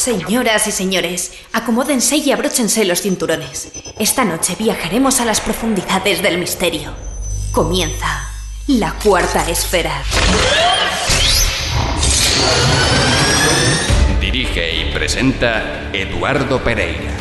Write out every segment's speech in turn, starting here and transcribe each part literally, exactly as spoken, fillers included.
Señoras y señores, acomódense y abróchense los cinturones. Esta noche viajaremos a las profundidades del misterio. Comienza la cuarta esfera. Dirige y presenta Eduardo Pereira.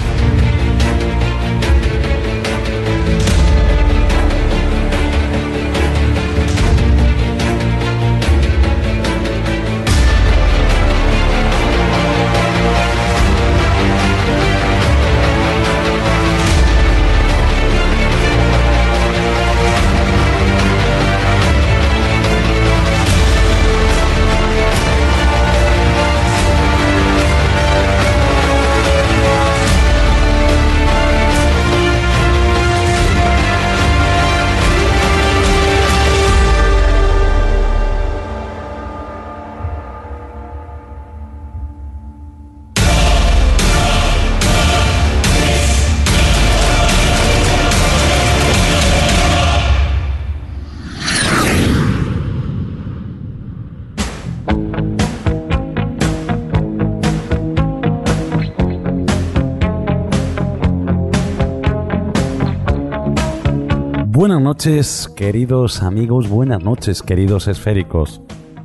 Buenas noches, queridos amigos, buenas noches, queridos esféricos.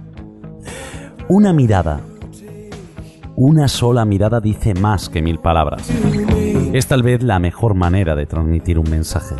Una mirada, una sola mirada dice más que mil palabras. Es tal vez la mejor manera de transmitir un mensaje.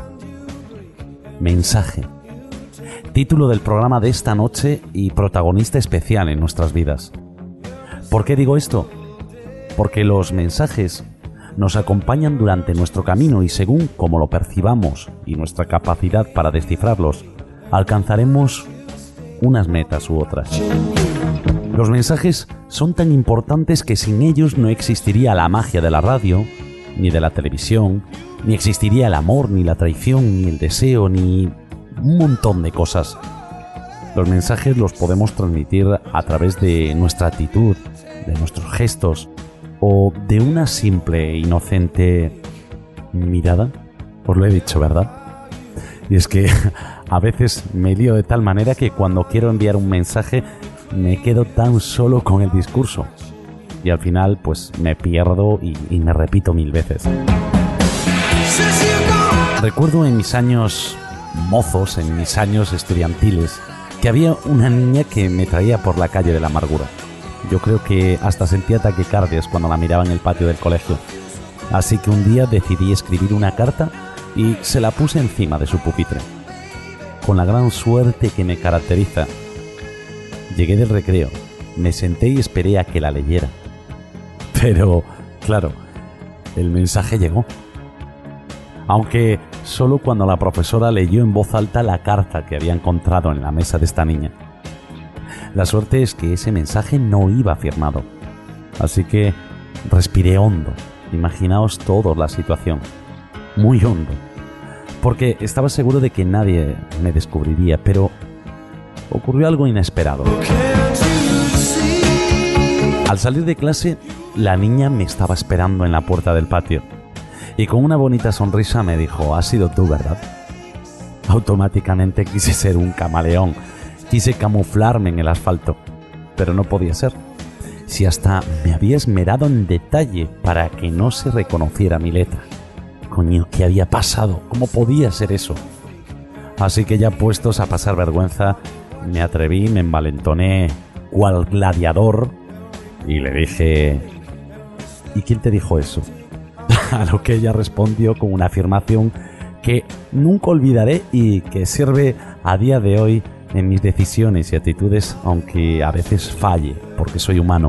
Mensaje. Título del programa de esta noche y protagonista especial en nuestras vidas. ¿Por qué digo esto? Porque los mensajes nos acompañan durante nuestro camino y según como lo percibamos y nuestra capacidad para descifrarlos, alcanzaremos unas metas u otras. Los mensajes son tan importantes que sin ellos no existiría la magia de la radio, ni de la televisión, ni existiría el amor, ni la traición, ni el deseo, ni un montón de cosas. Los mensajes los podemos transmitir a través de nuestra actitud, de nuestros gestos, o de una simple e inocente mirada. Os lo he dicho, ¿verdad? Y es que a veces me lío de tal manera que cuando quiero enviar un mensaje me quedo tan solo con el discurso. Y al final pues me pierdo y, y me repito mil veces. Recuerdo en mis años mozos, en mis años estudiantiles, que había una niña que me traía por la calle de la amargura. Yo creo que hasta sentía taquicardias cuando la miraba en el patio del colegio. Así que un día decidí escribir una carta y se la puse encima de su pupitre. Con la gran suerte que me caracteriza, llegué del recreo, me senté y esperé a que la leyera. Pero, claro, el mensaje llegó. Aunque solo cuando la profesora leyó en voz alta la carta que había encontrado en la mesa de esta niña. La suerte es que ese mensaje no iba firmado, así que respiré hondo. Imaginaos todos la situación, muy hondo, porque estaba seguro de que nadie me descubriría, pero ocurrió algo inesperado. Al salir de clase, la niña me estaba esperando en la puerta del patio y con una bonita sonrisa me dijo: «¿Has sido tú, verdad?». Automáticamente quise ser un camaleón. Quise camuflarme en el asfalto, pero no podía ser. Si hasta me había esmerado en detalle para que no se reconociera mi letra. Coño, ¿qué había pasado? ¿Cómo podía ser eso? Así que ya puestos a pasar vergüenza, me atreví, me envalentoné cual gladiador y le dije: «¿Y quién te dijo eso?». A lo que ella respondió con una afirmación que nunca olvidaré y que sirve a día de hoy en mis decisiones y actitudes, aunque a veces falle, porque soy humano.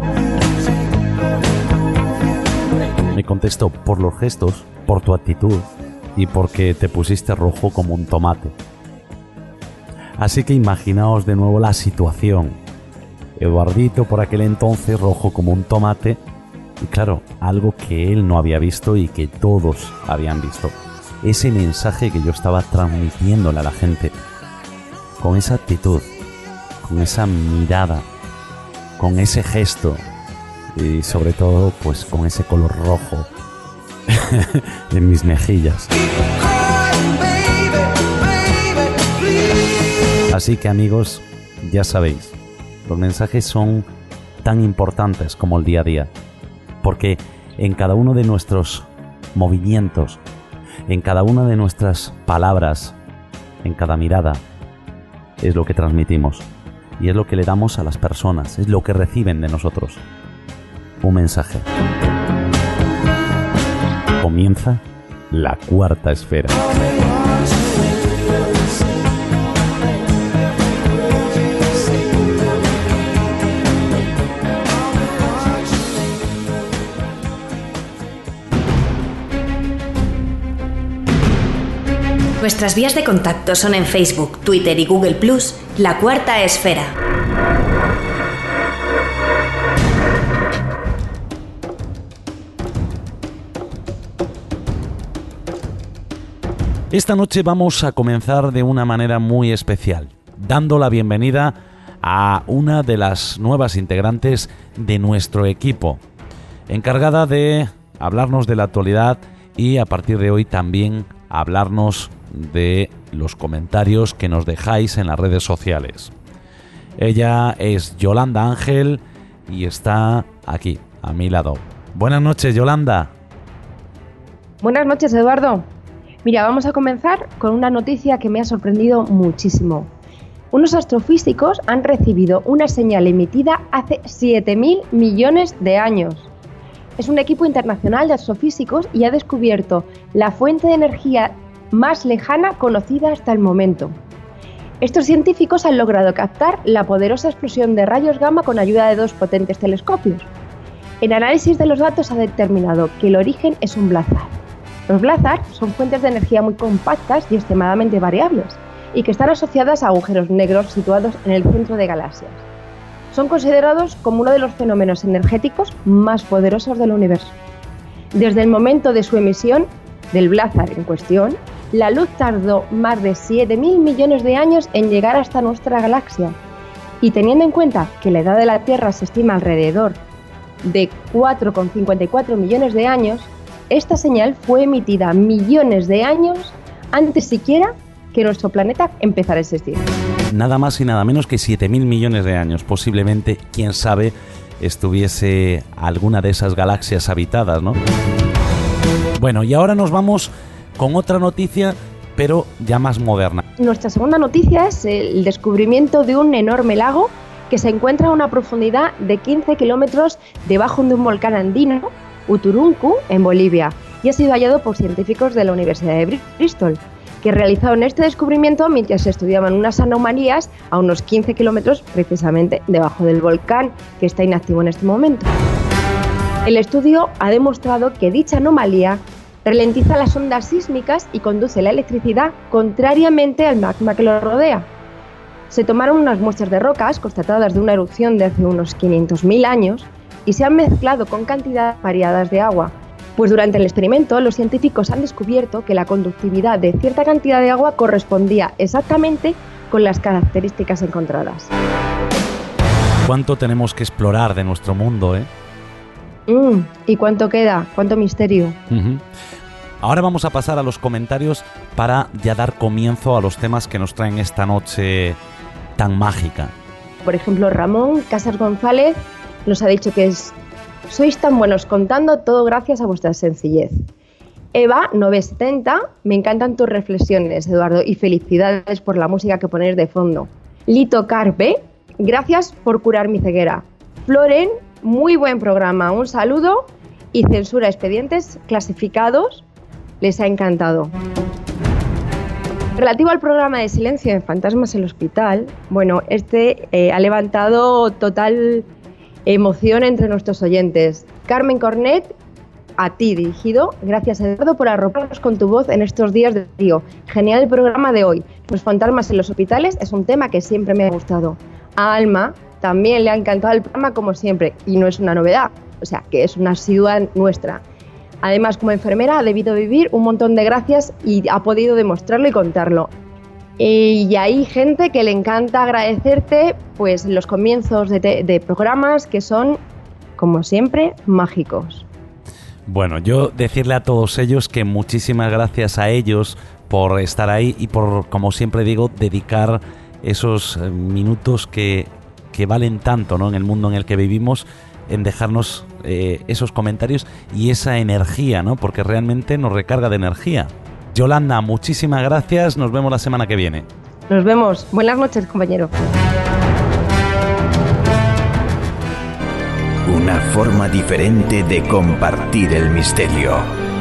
Me contestó: «Por los gestos, por tu actitud y porque te pusiste rojo como un tomate». Así que imaginaos de nuevo la situación. Eduardito por aquel entonces rojo como un tomate y claro, algo que él no había visto y que todos habían visto. Ese mensaje que yo estaba transmitiéndole a la gente. Con esa actitud, con esa mirada, con ese gesto y sobre todo pues con ese color rojo en mis mejillas. Así que amigos, ya sabéis, los mensajes son tan importantes como el día a día. porque en cada uno de nuestros movimientos, en cada una de nuestras palabras, en cada mirada, es lo que transmitimos y es lo que le damos a las personas, es lo que reciben de nosotros. Un mensaje. Comienza la cuarta esfera. Nuestras vías de contacto son en Facebook, Twitter y Google plus, La Cuarta Esfera. Esta noche vamos a comenzar de una manera muy especial, dando la bienvenida a una de las nuevas integrantes de nuestro equipo, encargada de hablarnos de la actualidad y a partir de hoy también hablarnos de los comentarios que nos dejáis en las redes sociales. Ella es Yolanda Ángel y está aquí, a mi lado. Buenas noches, Yolanda. Buenas noches, Eduardo. Mira, vamos a comenzar con una noticia que me ha sorprendido muchísimo. Unos astrofísicos han recibido una señal emitida hace siete mil millones de años. Es un equipo internacional de astrofísicos y ha descubierto la fuente de energía más lejana conocida hasta el momento. Estos científicos han logrado captar la poderosa explosión de rayos gamma con ayuda de dos potentes telescopios. El análisis de los datos ha determinado que el origen es un blazar. Los blazars son fuentes de energía muy compactas y extremadamente variables, y que están asociadas a agujeros negros situados en el centro de galaxias. Son considerados como uno de los fenómenos energéticos más poderosos del universo. Desde el momento de su emisión del blazar en cuestión, la luz tardó más de siete mil millones de años en llegar hasta nuestra galaxia. Y teniendo en cuenta que la edad de la Tierra se estima alrededor de cuatro coma cincuenta y cuatro millones de años, esta señal fue emitida millones de años antes siquiera que nuestro planeta empezara a existir. Nada más y nada menos que siete mil millones de años. Posiblemente, quién sabe, estuviese alguna de esas galaxias habitadas, ¿no? Bueno, y ahora nos vamos con otra noticia, pero ya más moderna. Nuestra segunda noticia es el descubrimiento de un enorme lago que se encuentra a una profundidad de quince kilómetros debajo de un volcán andino, Uturuncu, en Bolivia, y ha sido hallado por científicos de la Universidad de Bristol, que realizaron este descubrimiento mientras estudiaban unas anomalías a unos quince kilómetros precisamente debajo del volcán, que está inactivo en este momento. El estudio ha demostrado que dicha anomalía ralentiza las ondas sísmicas y conduce la electricidad contrariamente al magma que lo rodea. Se tomaron unas muestras de rocas constatadas de una erupción de hace unos quinientos mil años y se han mezclado con cantidades variadas de agua. Pues durante el experimento, los científicos han descubierto que la conductividad de cierta cantidad de agua correspondía exactamente con las características encontradas. ¿Cuánto tenemos que explorar de nuestro mundo, eh? Mm, ¿Y cuánto queda? ¿Cuánto misterio? Uh-huh. Ahora vamos a pasar a los comentarios para ya dar comienzo a los temas que nos traen esta noche tan mágica. Por ejemplo, Ramón Casas González nos ha dicho que es sois tan buenos contando todo gracias a vuestra sencillez. Eva novecientos setenta, me encantan tus reflexiones, Eduardo, y felicidades por la música que ponéis de fondo. Lito Carpe, gracias por curar mi ceguera. Floren, muy buen programa, un saludo. Y Censura Expedientes Clasificados, les ha encantado. Relativo al programa de Silencio en Fantasmas en el Hospital, bueno, este eh, ha levantado total emoción entre nuestros oyentes. Carmen Cornet, a ti dirigido, gracias Eduardo por arroparnos con tu voz en estos días de frío. Genial el programa de hoy. Los fantasmas en los hospitales es un tema que siempre me ha gustado. A Alma también le ha encantado el programa como siempre y no es una novedad, o sea que es una asidua nuestra. Además, como enfermera ha debido vivir un montón de gracias y ha podido demostrarlo y contarlo. Y hay gente que le encanta agradecerte pues los comienzos de, te- de programas que son, como siempre, mágicos. Bueno, yo decirle a todos ellos que muchísimas gracias a ellos por estar ahí y por, como siempre digo, dedicar esos minutos que, que valen tanto, ¿no?, en el mundo en el que vivimos, en dejarnos eh, esos comentarios y esa energía, ¿no? Porque realmente nos recarga de energía. Yolanda, muchísimas gracias. Nos vemos la semana que viene. Nos vemos. Buenas noches, compañero. Una forma diferente de compartir el misterio.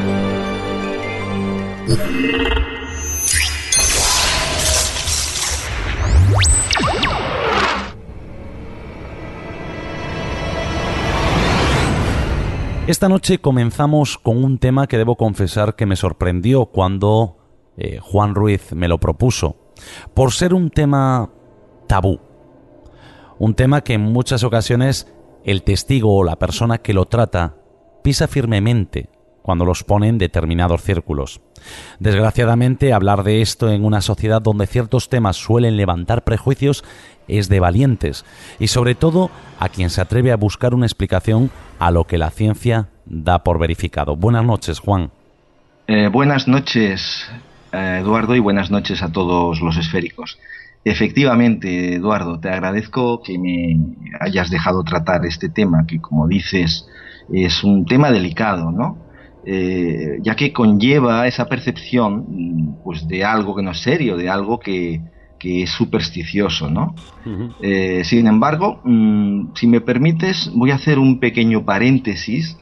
Esta noche comenzamos con un tema que debo confesar que me sorprendió cuando eh, Juan Ruiz me lo propuso, por ser un tema tabú. Un tema que en muchas ocasiones el testigo o la persona que lo trata pisa firmemente cuando los pone en determinados círculos. Desgraciadamente, hablar de esto en una sociedad donde ciertos temas suelen levantar prejuicios es de valientes, y sobre todo a quien se atreve a buscar una explicación a lo que la ciencia da por verificado. Buenas noches, Juan. Eh, buenas noches, eh, Eduardo, y buenas noches a todos los esféricos. Efectivamente, Eduardo, te agradezco que me hayas dejado tratar este tema, que como dices es un tema delicado, ¿no? Eh, ya que conlleva esa percepción pues de algo que no es serio, de algo que, que es supersticioso, ¿no? Uh-huh. Eh, sin embargo, mmm, si me permites, voy a hacer un pequeño paréntesis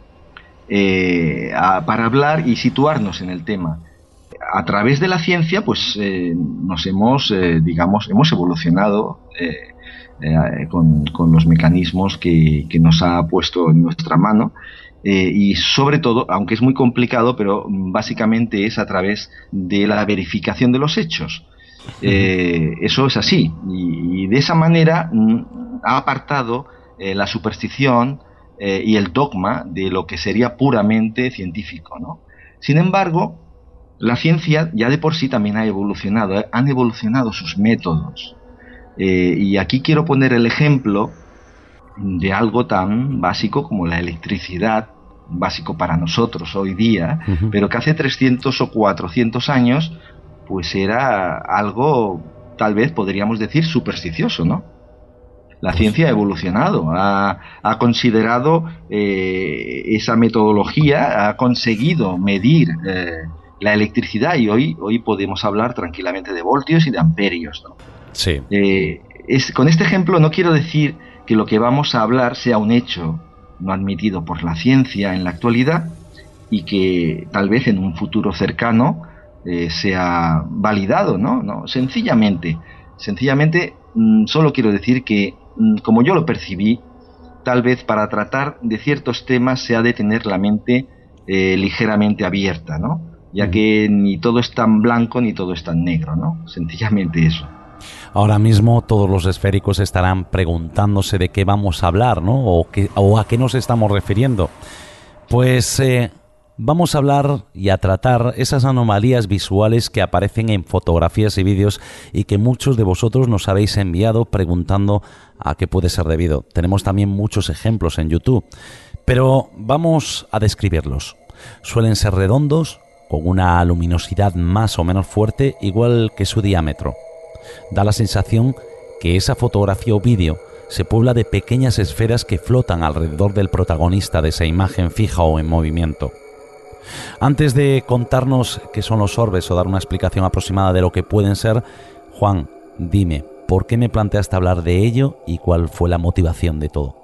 eh, a, para hablar y situarnos en el tema. A través de la ciencia, pues eh, nos hemos, eh, digamos, hemos evolucionado eh, eh, con, con los mecanismos que, que nos ha puesto en nuestra mano. Eh, y sobre todo, aunque es muy complicado, pero básicamente es a través de la verificación de los hechos. Eh, eso es así, y, y de esa manera mm, ha apartado eh, la superstición eh, y el dogma de lo que sería puramente científico, ¿no? Sin embargo, la ciencia ya de por sí también ha evolucionado, ¿eh? Han evolucionado sus métodos. Eh, y aquí quiero poner el ejemplo de algo tan básico como la electricidad, básico para nosotros hoy día, uh-huh. pero que hace trescientos o cuatrocientos años pues era algo, tal vez podríamos decir, supersticioso, ¿no? La pues ciencia sí. ha evolucionado, ha, ha considerado eh, esa metodología, ha conseguido medir eh, la electricidad, y hoy, hoy podemos hablar tranquilamente de voltios y de amperios, ¿no? Sí. Eh, es, con este ejemplo no quiero decir que lo que vamos a hablar sea un hecho no admitido por la ciencia en la actualidad y que tal vez en un futuro cercano eh, sea validado, ¿no? No, sencillamente, sencillamente mmm, solo quiero decir que, mmm, como yo lo percibí, tal vez para tratar de ciertos temas se ha de tener la mente eh, ligeramente abierta, ¿no? Ya que ni todo es tan blanco ni todo es tan negro, ¿no? Sencillamente eso. Ahora mismo todos los esféricos estarán preguntándose de qué vamos a hablar, ¿no? O, qué, o a qué nos estamos refiriendo. Pues eh, vamos a hablar y a tratar esas anomalías visuales que aparecen en fotografías y vídeos y que muchos de vosotros nos habéis enviado preguntando a qué puede ser debido. Tenemos también muchos ejemplos en YouTube, pero vamos a describirlos. Suelen ser redondos, con una luminosidad más o menos fuerte, igual que su diámetro. Da la sensación que esa fotografía o vídeo se puebla de pequeñas esferas que flotan alrededor del protagonista de esa imagen fija o en movimiento. Antes de contarnos qué son los orbes o dar una explicación aproximada de lo que pueden ser, Juan, dime, ¿por qué me planteaste hablar de ello y cuál fue la motivación de todo?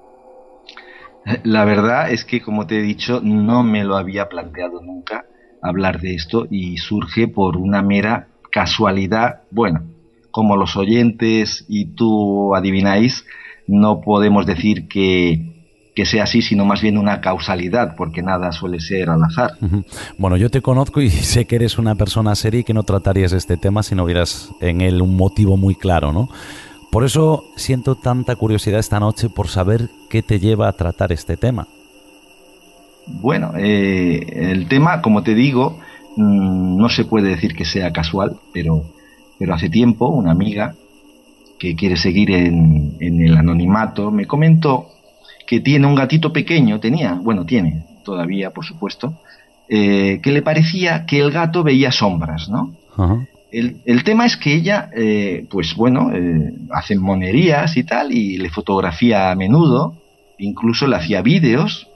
La verdad es que, como te he dicho, no me lo había planteado nunca hablar de esto, y surge por una mera casualidad. Bueno, como los oyentes y tú adivináis, no podemos decir que, que sea así, sino más bien una causalidad, porque nada suele ser al azar. Bueno, yo te conozco y sé que eres una persona seria y que no tratarías este tema si no hubieras en él un motivo muy claro, ¿no? Por eso siento tanta curiosidad esta noche por saber qué te lleva a tratar este tema. Bueno, eh, el tema, como te digo, mmm, no se puede decir que sea casual, pero, pero hace tiempo una amiga que quiere seguir en, en el anonimato me comentó que tiene un gatito pequeño, tenía, bueno, tiene todavía, por supuesto, eh, que le parecía que el gato veía sombras, ¿no? Uh-huh. El, el tema es que ella, eh, pues bueno, eh, hace monerías y tal, y le fotografía a menudo, incluso le hacía vídeos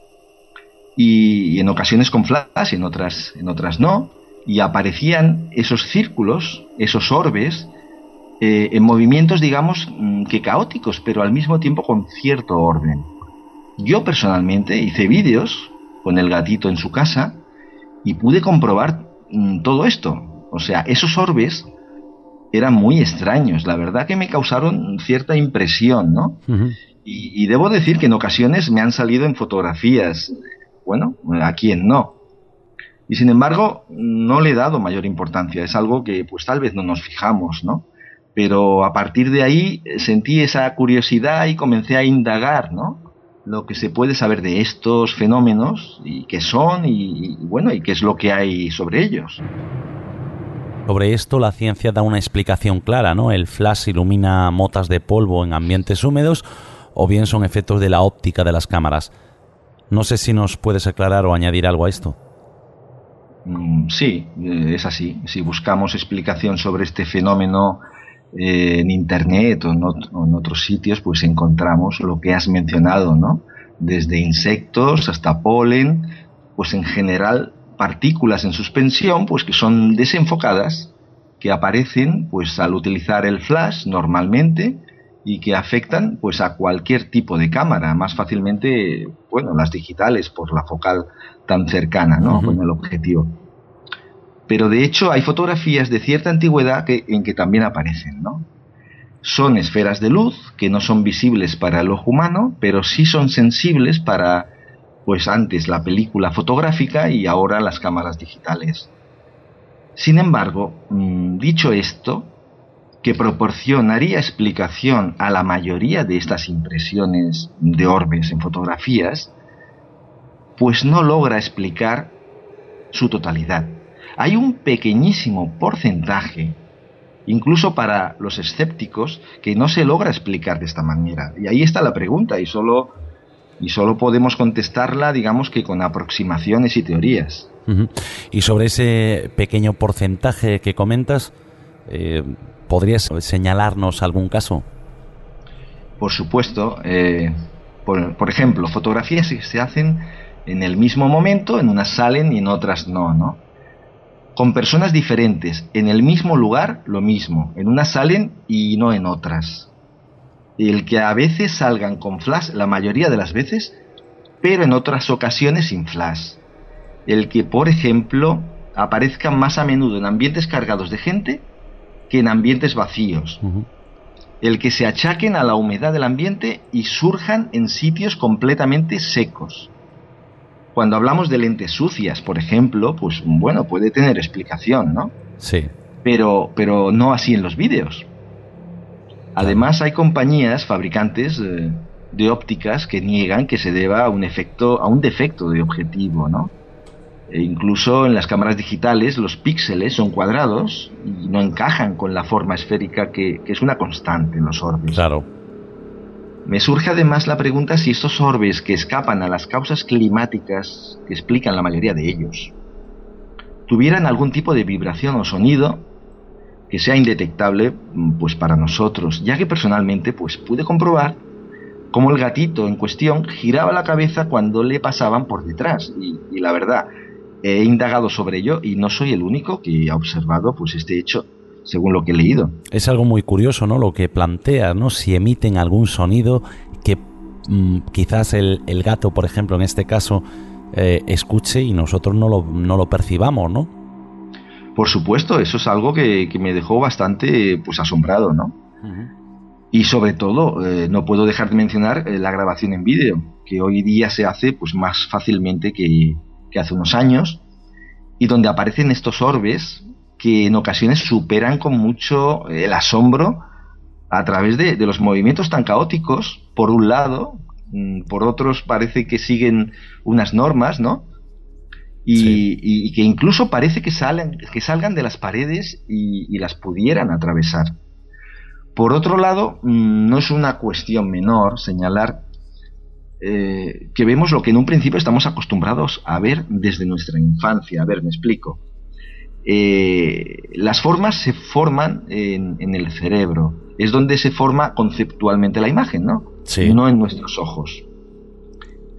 y, y en ocasiones con flash, en otras, en otras no, y aparecían esos círculos, esos orbes, eh, en movimientos, digamos, que caóticos, pero al mismo tiempo con cierto orden. Yo personalmente hice vídeos con el gatito en su casa y pude comprobar mmm, todo esto. O sea, esos orbes eran muy extraños, la verdad que me causaron cierta impresión, ¿no? Uh-huh. Y, y debo decir que en ocasiones me han salido en fotografías, bueno, a quién no. Y sin embargo, no le he dado mayor importancia, es algo que pues tal vez no nos fijamos, ¿no? Pero a partir de ahí sentí esa curiosidad y comencé a indagar, ¿no? Lo que se puede saber de estos fenómenos y qué son y, y bueno, y qué es lo que hay sobre ellos. Sobre esto la ciencia da una explicación clara, ¿no? El flash ilumina motas de polvo en ambientes húmedos o bien son efectos de la óptica de las cámaras. No sé si nos puedes aclarar o añadir algo a esto. Mm, sí, es así. Si buscamos explicación sobre este fenómeno eh, en internet o en, ot- o en otros sitios, pues encontramos lo que has mencionado, ¿no? Desde insectos hasta polen, pues en general partículas en suspensión, pues que son desenfocadas, que aparecen pues al utilizar el flash normalmente y que afectan pues a cualquier tipo de cámara, más fácilmente, bueno, las digitales por la focal tan cercana, ¿no? Uh-huh. Con el objetivo. Pero de hecho hay fotografías de cierta antigüedad que, en que también aparecen, ¿no? Son esferas de luz que no son visibles para el ojo humano, pero sí son sensibles para pues antes la película fotográfica y ahora las cámaras digitales. Sin embargo, dicho esto, que proporcionaría explicación a la mayoría de estas impresiones de orbes en fotografías, pues no logra explicar su totalidad. Hay un pequeñísimo porcentaje, incluso para los escépticos, que no se logra explicar de esta manera. Y ahí está la pregunta, y solo... Y solo podemos contestarla, digamos que con aproximaciones y teorías. Uh-huh. Y sobre ese pequeño porcentaje que comentas, eh, ¿podrías señalarnos algún caso? Por supuesto. Eh, por, por ejemplo, fotografías que se hacen en el mismo momento, en unas salen y en otras no, ¿no? Con personas diferentes, en el mismo lugar, lo mismo. En unas salen y no en otras. El que a veces salgan con flash, la mayoría de las veces, pero en otras ocasiones sin flash. El que, por ejemplo, aparezcan más a menudo en ambientes cargados de gente que en ambientes vacíos. Uh-huh. El que se achaquen a la humedad del ambiente y surjan en sitios completamente secos. Cuando hablamos de lentes sucias, por ejemplo, pues bueno, puede tener explicación, ¿no? Sí. Pero, pero no así en los vídeos. Además, hay compañías, fabricantes eh, de ópticas que niegan que se deba a un efecto, a un defecto de objetivo, ¿no? E incluso en las cámaras digitales los píxeles son cuadrados y no encajan con la forma esférica que, que es una constante en los orbes. Claro. Me surge además la pregunta si estos orbes que escapan a las causas climáticas que explican la mayoría de ellos tuvieran algún tipo de vibración o sonido que sea indetectable pues para nosotros, ya que personalmente pues pude comprobar cómo el gatito en cuestión giraba la cabeza cuando le pasaban por detrás y, y la verdad he indagado sobre ello y no soy el único que ha observado pues este hecho según lo que he leído. Es algo muy curioso, ¿no? Lo que plantea, ¿no? Si emiten algún sonido que mmm, quizás el, el gato, por ejemplo, en este caso eh, escuche y nosotros no lo, no lo percibamos, ¿no? Por supuesto, eso es algo que, que me dejó bastante pues asombrado, ¿no? Uh-huh. Y sobre todo, eh, no puedo dejar de mencionar eh, la grabación en vídeo, que hoy día se hace pues más fácilmente que, que hace unos años, y donde aparecen estos orbes que en ocasiones superan con mucho el asombro a través de, de los movimientos tan caóticos, por un lado, mmm, por otros parece que siguen unas normas, ¿no? Y, sí. y, y que incluso parece que, salen, que salgan de las paredes y, y las pudieran atravesar. Por otro lado, mmm, no es una cuestión menor señalar eh, que vemos lo que en un principio estamos acostumbrados a ver desde nuestra infancia. A ver, me explico. Eh, las formas se forman en, en el cerebro, es donde se forma conceptualmente la imagen, ¿no? Sí. No en nuestros ojos.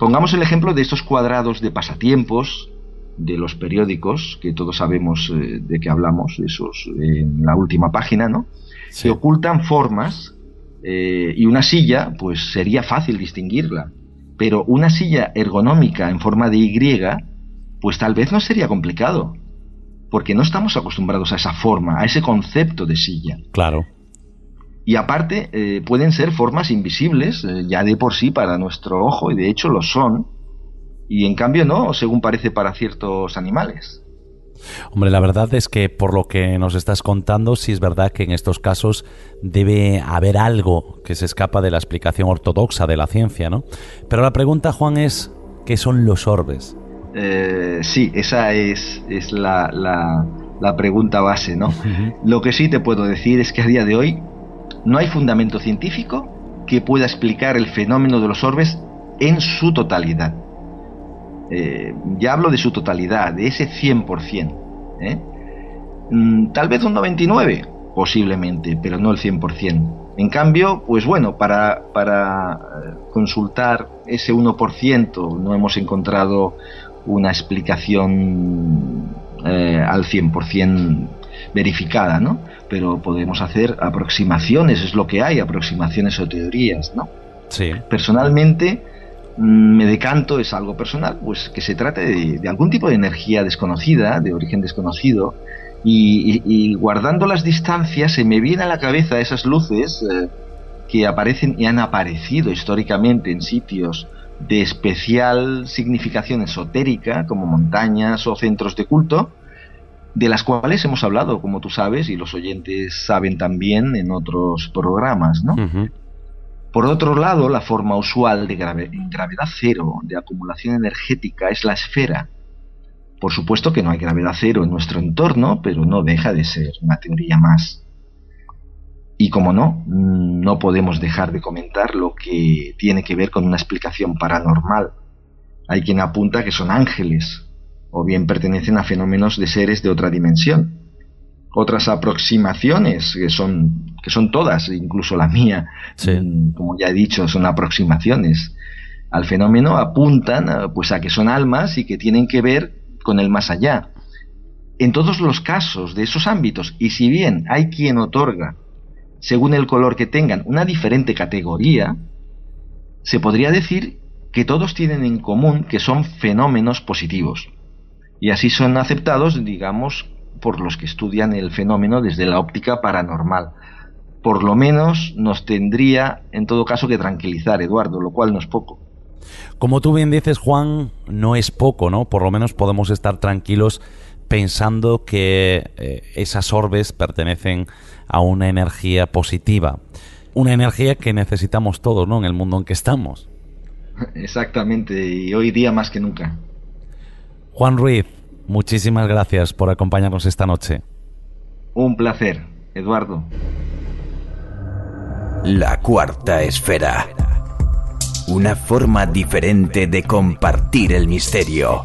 Pongamos el ejemplo de estos cuadrados de pasatiempos de los periódicos, que todos sabemos eh, de qué hablamos, esos eh, en la última página, ¿no? Sí. Que ocultan formas, eh, y una silla, pues sería fácil distinguirla, pero una silla ergonómica en forma de Y, pues tal vez no sería complicado, porque no estamos acostumbrados a esa forma, a ese concepto de silla. Claro. Y aparte, eh, pueden ser formas invisibles, eh, ya de por sí para nuestro ojo, y de hecho lo son, y en cambio no, según parece para ciertos animales. Hombre, la verdad es que por lo que nos estás contando, sí es verdad que en estos casos debe haber algo que se escapa de la explicación ortodoxa de la ciencia, ¿no? Pero la pregunta, Juan, es ¿qué son los orbes? Eh, sí, esa es, es la, la, la pregunta base, ¿no? Uh-huh. Lo que sí te puedo decir es que a día de hoy no hay fundamento científico que pueda explicar el fenómeno de los orbes en su totalidad. Eh, ya hablo de su totalidad, de ese cien por ciento. ¿eh? Mm, tal vez un noventa y nueve por ciento, posiblemente, pero no el cien por ciento. En cambio, pues bueno, para, para consultar ese uno por ciento no hemos encontrado una explicación eh, al cien por ciento verificada, ¿no? Pero podemos hacer aproximaciones, es lo que hay, aproximaciones o teorías, ¿no? Sí. Personalmente me decanto, es algo personal, pues que se trate de, de algún tipo de energía desconocida, de origen desconocido, y, y, y guardando las distancias se me viene a la cabeza esas luces eh, que aparecen y han aparecido históricamente en sitios de especial significación esotérica, como montañas o centros de culto, de las cuales hemos hablado, como tú sabes, y los oyentes saben también en otros programas, ¿no? Uh-huh. Por otro lado, la forma usual de grave, gravedad cero de acumulación energética es la esfera. Por supuesto que no hay gravedad cero en nuestro entorno, pero no deja de ser una teoría más. Y como no, no podemos dejar de comentar lo que tiene que ver con una explicación paranormal. Hay quien apunta que son ángeles, o bien pertenecen a fenómenos de seres de otra dimensión. Otras aproximaciones, que son, que son todas, incluso la mía, sí. Como ya he dicho, son aproximaciones al fenómeno, apuntan pues a que son almas y que tienen que ver con el más allá. En todos los casos de esos ámbitos, y si bien hay quien otorga, según el color que tengan, una diferente categoría, se podría decir que todos tienen en común que son fenómenos positivos. Y así son aceptados, digamos, por los que estudian el fenómeno desde la óptica paranormal. Por lo menos nos tendría, en todo caso, que tranquilizar, Eduardo, lo cual no es poco. Como tú bien dices, Juan, no es poco, ¿no? Por lo menos podemos estar tranquilos pensando que eh, esas orbes pertenecen a una energía positiva. Una energía que necesitamos todos, ¿no? En el mundo en que estamos. Exactamente, y hoy día más que nunca. Juan Ruiz, muchísimas gracias por acompañarnos esta noche. Un placer, Eduardo. La cuarta esfera. Una forma diferente de compartir el misterio.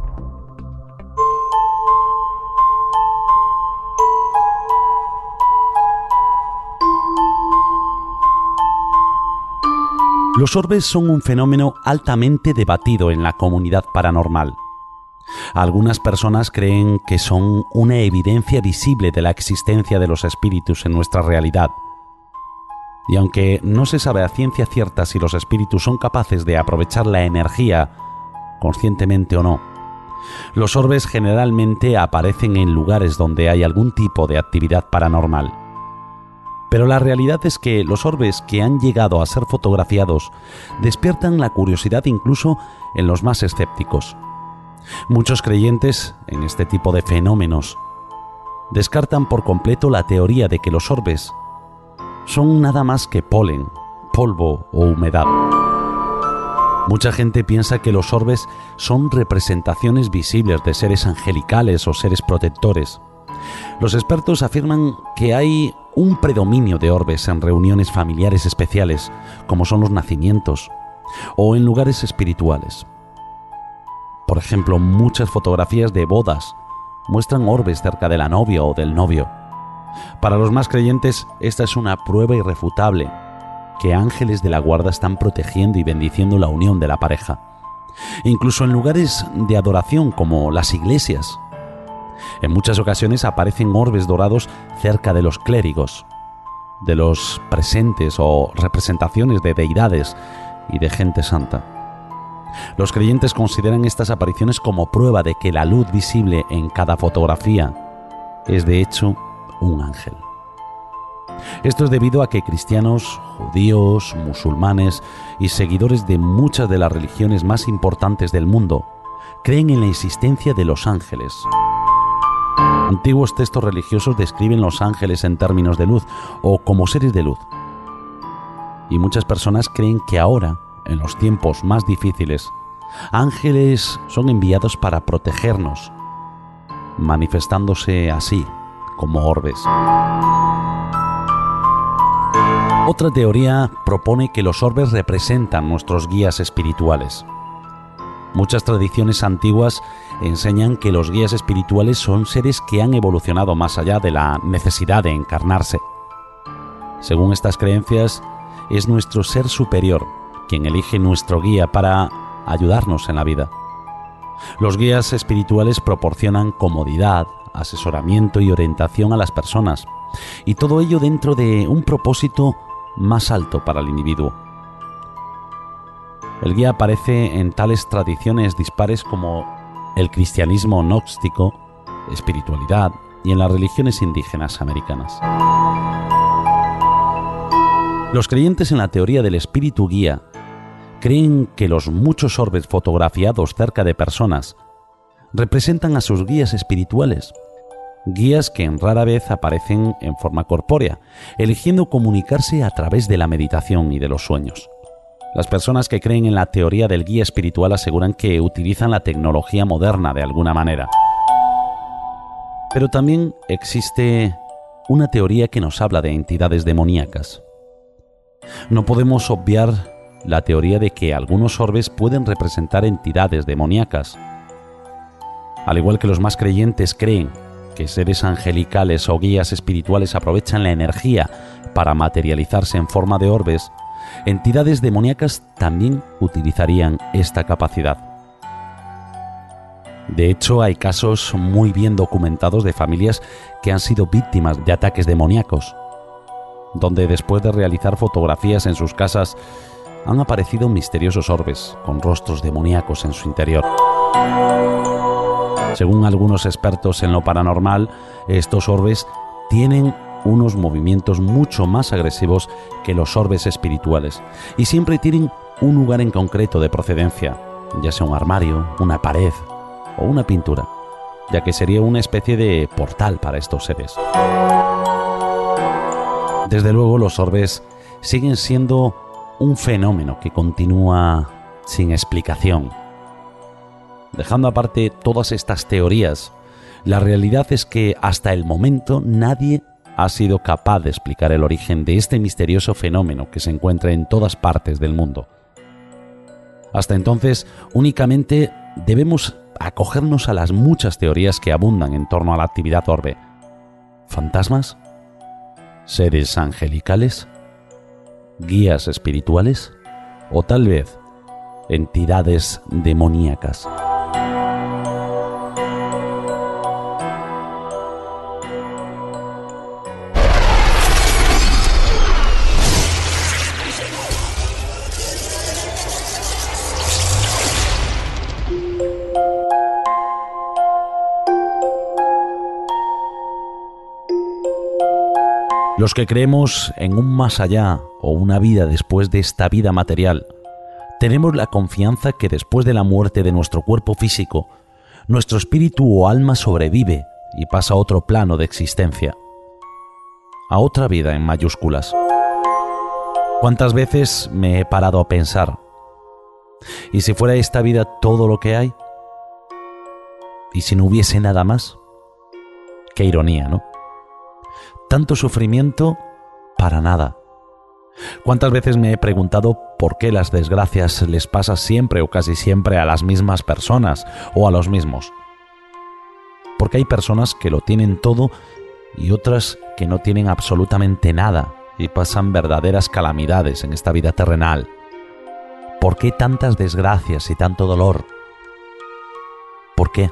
Los orbes son un fenómeno altamente debatido en la comunidad paranormal. Algunas personas creen que son una evidencia visible de la existencia de los espíritus en nuestra realidad. Y aunque no se sabe a ciencia cierta si los espíritus son capaces de aprovechar la energía, conscientemente o no, los orbes generalmente aparecen en lugares donde hay algún tipo de actividad paranormal. Pero la realidad es que los orbes que han llegado a ser fotografiados despiertan la curiosidad incluso en los más escépticos. Muchos creyentes en este tipo de fenómenos descartan por completo la teoría de que los orbes son nada más que polen, polvo o humedad. Mucha gente piensa que los orbes son representaciones visibles de seres angelicales o seres protectores. Los expertos afirman que hay un predominio de orbes en reuniones familiares especiales, como son los nacimientos, o en lugares espirituales. Por ejemplo, muchas fotografías de bodas muestran orbes cerca de la novia o del novio. Para los más creyentes, esta es una prueba irrefutable que ángeles de la guarda están protegiendo y bendiciendo la unión de la pareja. incluso en lugares de adoración como las iglesias. En muchas ocasiones aparecen orbes dorados cerca de los clérigos, de los presentes o representaciones de deidades y de gente santa. Los creyentes consideran estas apariciones como prueba de que la luz visible en cada fotografía es de hecho un ángel. Esto es debido a que cristianos, judíos, musulmanes y seguidores de muchas de las religiones más importantes del mundo creen en la existencia de los ángeles. Antiguos textos religiosos describen los ángeles en términos de luz o como seres de luz. Y muchas personas creen que ahora, en los tiempos más difíciles, ángeles son enviados para protegernos, manifestándose así como orbes. Otra teoría propone que los orbes representan nuestros guías espirituales. Muchas tradiciones antiguas enseñan que los guías espirituales son seres que han evolucionado más allá de la necesidad de encarnarse. Según estas creencias, es nuestro ser superior quien elige nuestro guía para ayudarnos en la vida. Los guías espirituales proporcionan comodidad, asesoramiento y orientación a las personas, y todo ello dentro de un propósito más alto para el individuo. El guía aparece en tales tradiciones dispares como el cristianismo gnóstico, espiritualidad y en las religiones indígenas americanas. Los creyentes en la teoría del espíritu guía creen que los muchos orbes fotografiados cerca de personas representan a sus guías espirituales, guías que en rara vez aparecen en forma corpórea, eligiendo comunicarse a través de la meditación y de los sueños. Las personas que creen en la teoría del guía espiritual aseguran que utilizan la tecnología moderna de alguna manera. Pero también existe una teoría que nos habla de entidades demoníacas. No podemos obviar la teoría de que algunos orbes pueden representar entidades demoníacas. Al igual que los más creyentes creen que seres angelicales o guías espirituales aprovechan la energía para materializarse en forma de orbes, entidades demoníacas también utilizarían esta capacidad. De hecho, hay casos muy bien documentados de familias que han sido víctimas de ataques demoníacos, donde después de realizar fotografías en sus casas han aparecido misteriosos orbes con rostros demoníacos en su interior. Según algunos expertos en lo paranormal, estos orbes tienen unos movimientos mucho más agresivos que los orbes espirituales y siempre tienen un lugar en concreto de procedencia, ya sea un armario, una pared o una pintura, ya que sería una especie de portal para estos seres. Desde luego, los orbes siguen siendo un fenómeno que continúa sin explicación. Dejando aparte todas estas teorías, la realidad es que hasta el momento nadie ha sido capaz de explicar el origen de este misterioso fenómeno que se encuentra en todas partes del mundo. Hasta entonces, únicamente debemos acogernos a las muchas teorías que abundan en torno a la actividad orbe. ¿Fantasmas? ¿Seres angelicales? ¿Guías espirituales? ¿O tal vez entidades demoníacas? Los que creemos en un más allá o una vida después de esta vida material, tenemos la confianza que después de la muerte de nuestro cuerpo físico, nuestro espíritu o alma sobrevive y pasa a otro plano de existencia, a otra vida en mayúsculas. ¿Cuántas veces me he parado a pensar? ¿Y si fuera esta vida todo lo que hay? ¿Y si no hubiese nada más? Qué ironía, ¿no? Tanto sufrimiento para nada. ¿Cuántas veces me he preguntado por qué las desgracias les pasa siempre o casi siempre a las mismas personas o a los mismos? Porque hay personas que lo tienen todo y otras que no tienen absolutamente nada y pasan verdaderas calamidades en esta vida terrenal. ¿Por qué tantas desgracias y tanto dolor? ¿Por qué?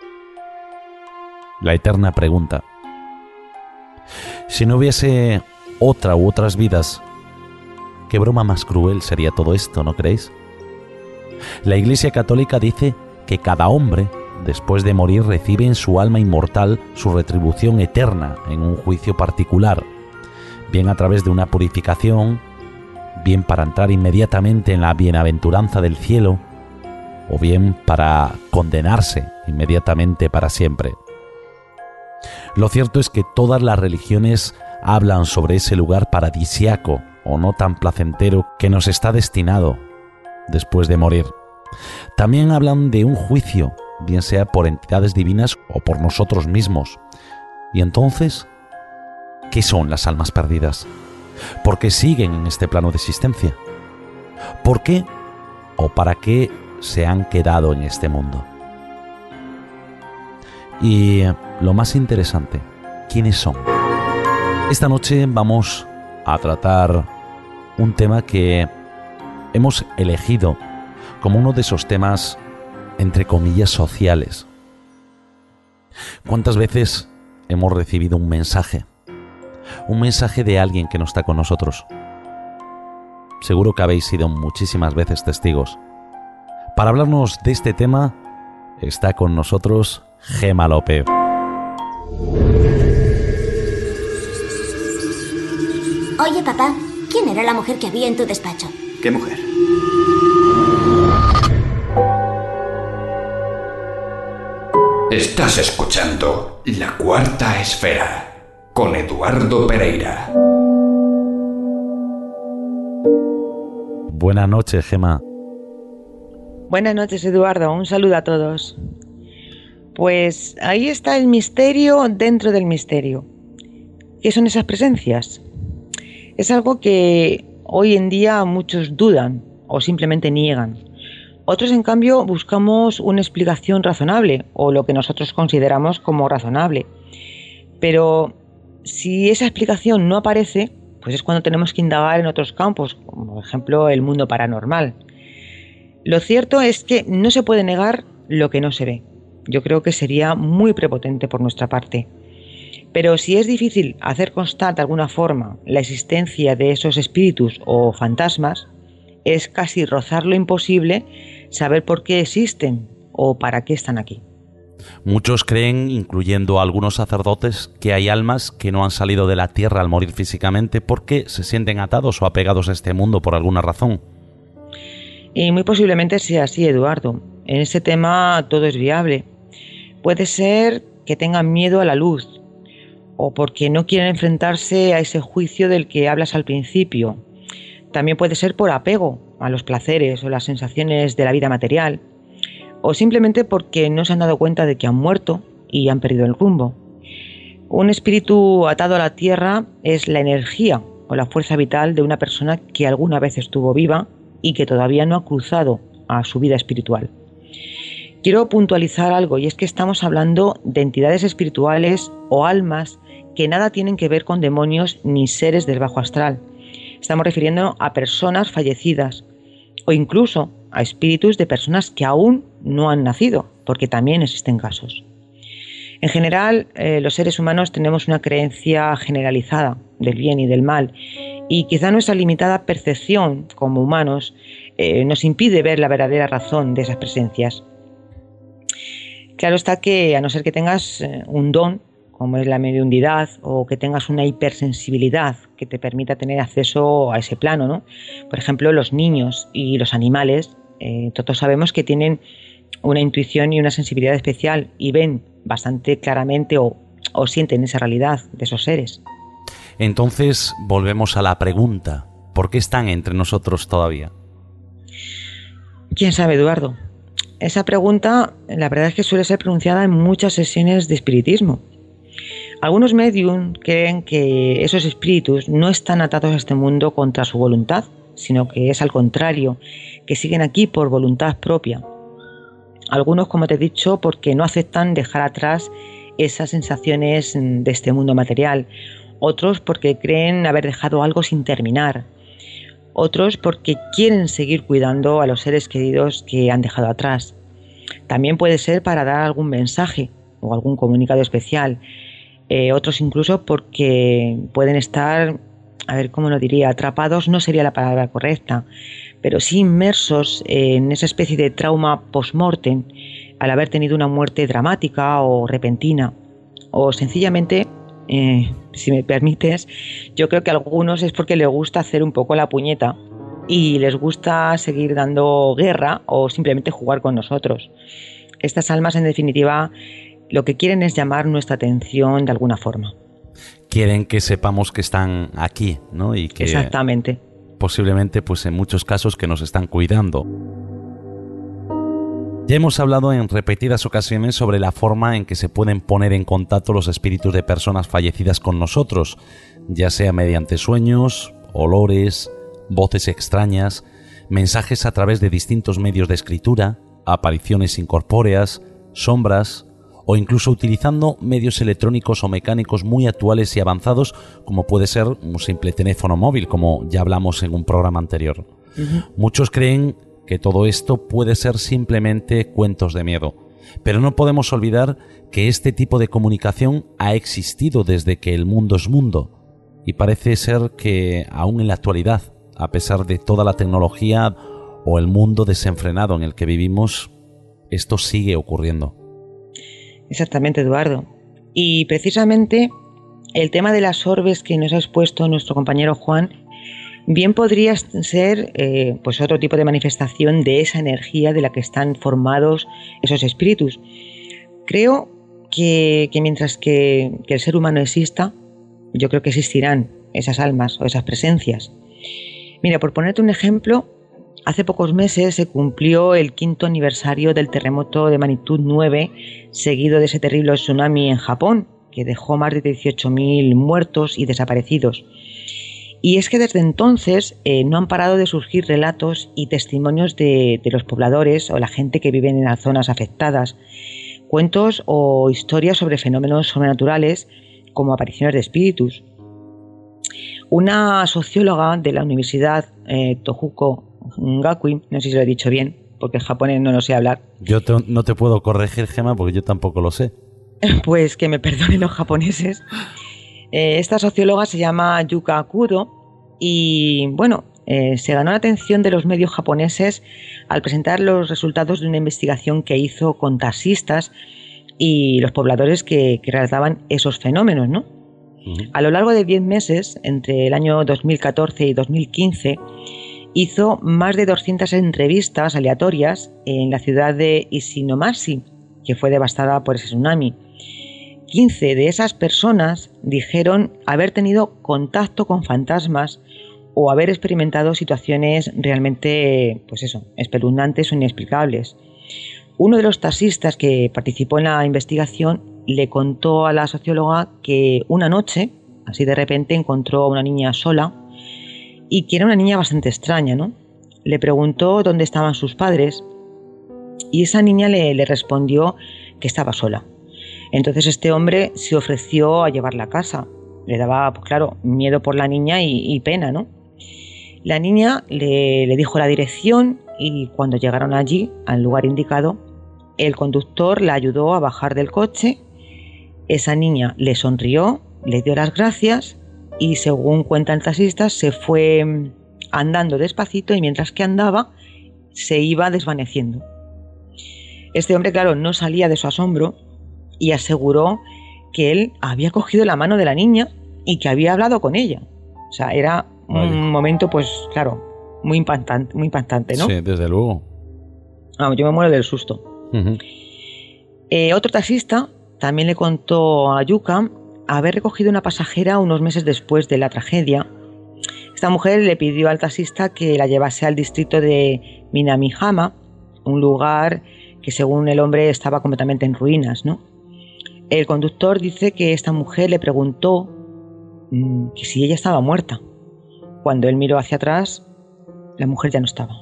La eterna pregunta. Si no hubiese otra u otras vidas, qué broma más cruel sería todo esto, ¿no creéis? La Iglesia Católica dice que cada hombre, después de morir, recibe en su alma inmortal su retribución eterna en un juicio particular, bien a través de una purificación, bien para entrar inmediatamente en la bienaventuranza del cielo, o bien para condenarse inmediatamente para siempre. Lo cierto es que todas las religiones hablan sobre ese lugar paradisiaco o no tan placentero que nos está destinado después de morir. También hablan de un juicio, bien sea por entidades divinas o por nosotros mismos. Y entonces, ¿qué son las almas perdidas? ¿Por qué siguen en este plano de existencia? ¿Por qué o para qué se han quedado en este mundo? Y lo más interesante, ¿quiénes son? Esta noche vamos a tratar un tema que hemos elegido como uno de esos temas, entre comillas, sociales. ¿Cuántas veces hemos recibido un mensaje? Un mensaje de alguien que no está con nosotros. Seguro que habéis sido muchísimas veces testigos. Para hablarnos de este tema, está con nosotros Gema López. Oye, papá, ¿quién era la mujer que había en tu despacho? ¿Qué mujer? Estás escuchando La Cuarta Esfera con Eduardo Pereira. Buenas noches, Gema. Buenas noches, Eduardo. Un saludo a todos. Pues ahí está el misterio dentro del misterio. ¿Qué son esas presencias? Es algo que hoy en día muchos dudan o simplemente niegan. Otros, en cambio, buscamos una explicación razonable o lo que nosotros consideramos como razonable. Pero si esa explicación no aparece, pues es cuando tenemos que indagar en otros campos, como por ejemplo el mundo paranormal. Lo cierto es que no se puede negar lo que no se ve. Yo creo que sería muy prepotente por nuestra parte. Pero si es difícil hacer constar de alguna forma la existencia de esos espíritus o fantasmas, es casi rozar lo imposible saber por qué existen o para qué están aquí. Muchos creen, incluyendo algunos sacerdotes, que hay almas que no han salido de la tierra al morir físicamente porque se sienten atados o apegados a este mundo por alguna razón. Y muy posiblemente sea así, Eduardo. En ese tema todo es viable. Puede ser que tengan miedo a la luz, o porque no quieren enfrentarse a ese juicio del que hablas al principio. También puede ser por apego a los placeres o las sensaciones de la vida material, o simplemente porque no se han dado cuenta de que han muerto y han perdido el rumbo. Un espíritu atado a la tierra es la energía o la fuerza vital de una persona que alguna vez estuvo viva y que todavía no ha cruzado a su vida espiritual. Quiero puntualizar algo, y es que estamos hablando de entidades espirituales o almas que nada tienen que ver con demonios ni seres del bajo astral. Estamos refiriendo a personas fallecidas o incluso a espíritus de personas que aún no han nacido, porque también existen casos. En general, eh, los seres humanos tenemos una creencia generalizada del bien y del mal, y quizá nuestra limitada percepción como humanos eh, nos impide ver la verdadera razón de esas presencias. Claro está que, a no ser que tengas eh, un don, como es la mediunidad, o que tengas una hipersensibilidad que te permita tener acceso a ese plano, ¿no? Por ejemplo, los niños y los animales, eh, todos sabemos que tienen una intuición y una sensibilidad especial y ven bastante claramente o, o sienten esa realidad de esos seres. Entonces, volvemos a la pregunta, ¿por qué están entre nosotros todavía? ¿Quién sabe, Eduardo? Esa pregunta, la verdad es que suele ser pronunciada en muchas sesiones de espiritismo. Algunos medium creen que esos espíritus no están atados a este mundo contra su voluntad, sino que es al contrario, que siguen aquí por voluntad propia. Algunos, como te he dicho, porque no aceptan dejar atrás esas sensaciones de este mundo material. Otros porque creen haber dejado algo sin terminar. otros porque quieren seguir cuidando a los seres queridos que han dejado atrás. También puede ser para dar algún mensaje o algún comunicado especial. Eh, otros incluso porque pueden estar, a ver cómo lo diría, atrapados no sería la palabra correcta, pero sí inmersos en esa especie de trauma post-mortem al haber tenido una muerte dramática o repentina. O sencillamente, eh, si me permites, yo creo que a algunos es porque les gusta hacer un poco la puñeta y les gusta seguir dando guerra o simplemente jugar con nosotros. Estas almas, en definitiva, lo que quieren es llamar nuestra atención de alguna forma. Quieren que sepamos que están aquí, ¿no? Y que exactamente. Posiblemente, pues en muchos casos, que nos están cuidando. Ya hemos hablado en repetidas ocasiones sobre la forma en que se pueden poner en contacto los espíritus de personas fallecidas con nosotros, ya sea mediante sueños, olores, voces extrañas, mensajes a través de distintos medios de escritura, apariciones incorpóreas, sombras, o incluso utilizando medios electrónicos o mecánicos muy actuales y avanzados, como puede ser un simple teléfono móvil, como ya hablamos en un programa anterior. Uh-huh. Muchos creen que todo esto puede ser simplemente cuentos de miedo, pero no podemos olvidar que este tipo de comunicación ha existido desde que el mundo es mundo, y parece ser que aún en la actualidad, a pesar de toda la tecnología o el mundo desenfrenado en el que vivimos, esto sigue ocurriendo. Exactamente, Eduardo. Y precisamente el tema de las orbes que nos ha expuesto nuestro compañero Juan bien podría ser eh, pues otro tipo de manifestación de esa energía de la que están formados esos espíritus. Creo que, que mientras que, que el ser humano exista, yo creo que existirán esas almas o esas presencias. Mira, por ponerte un ejemplo, hace pocos meses se cumplió el quinto aniversario del terremoto de magnitud nueve, seguido de ese terrible tsunami en Japón, que dejó más de dieciocho mil muertos y desaparecidos. Y es que desde entonces eh, no han parado de surgir relatos y testimonios de, de los pobladores o la gente que vive en las zonas afectadas, cuentos o historias sobre fenómenos sobrenaturales como apariciones de espíritus. Una socióloga de la Universidad eh, Tohoku Gakuen, no sé si lo he dicho bien, porque en japonés no lo sé hablar. Yo te, no te puedo corregir, Gemma, porque yo tampoco lo sé. Pues que me perdonen los japoneses. Eh, esta socióloga se llama Yuka Kudo y, bueno, eh, se ganó la atención de los medios japoneses al presentar los resultados de una investigación que hizo con taxistas y los pobladores que, que relataban esos fenómenos, ¿no? Uh-huh. A lo largo de diez meses, entre el año dos mil catorce y dos mil quince, hizo más de doscientas entrevistas aleatorias en la ciudad de Ishinomaki, que fue devastada por ese tsunami. quince de esas personas dijeron haber tenido contacto con fantasmas o haber experimentado situaciones realmente, pues eso, espeluznantes o inexplicables. Uno de los taxistas que participó en la investigación le contó a la socióloga que una noche, así de repente, encontró a una niña sola y que era una niña bastante extraña, ¿no? Le preguntó dónde estaban sus padres y esa niña le, le respondió que estaba sola. Entonces este hombre se ofreció a llevarla a casa. Le daba, pues claro, miedo por la niña y, y pena, ¿no? La niña le, le dijo la dirección y cuando llegaron allí, al lugar indicado, el conductor la ayudó a bajar del coche. Esa niña le sonrió, le dio las gracias y, según cuentan taxistas, se fue andando despacito y mientras que andaba se iba desvaneciendo. Este hombre, claro, no salía de su asombro y aseguró que él había cogido la mano de la niña y que había hablado con ella. O sea, era vale. un momento, pues claro, muy impactante, muy impactante, ¿no? Sí, desde luego. Vamos, yo me muero del susto. Uh-huh. Eh, otro taxista también le contó a Yuka haber recogido una pasajera unos meses después de la tragedia. Esta mujer le pidió al taxista que la llevase al distrito de Minamihama, un lugar que según el hombre estaba completamente en ruinas, ¿no? El conductor dice que esta mujer le preguntó mmm, que si ella estaba muerta. Cuando él miró hacia atrás, la mujer ya no estaba.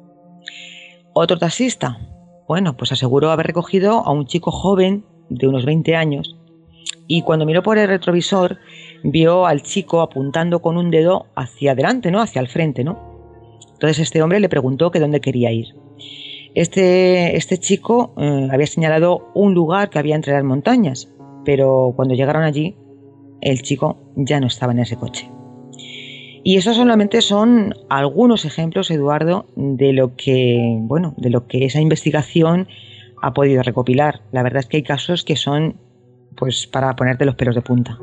Otro taxista, bueno, pues aseguró haber recogido a un chico joven de unos veinte años y cuando miró por el retrovisor vio al chico apuntando con un dedo hacia adelante, ¿no? Hacia el frente, ¿no? Entonces este hombre le preguntó que dónde quería ir. Este, este chico eh, había señalado un lugar que había entre las montañas, pero cuando llegaron allí, el chico ya no estaba en ese coche. Y esos solamente son algunos ejemplos, Eduardo, de lo que, bueno, de lo que esa investigación ha podido recopilar. La verdad es que hay casos que son, pues, para ponerte los pelos de punta.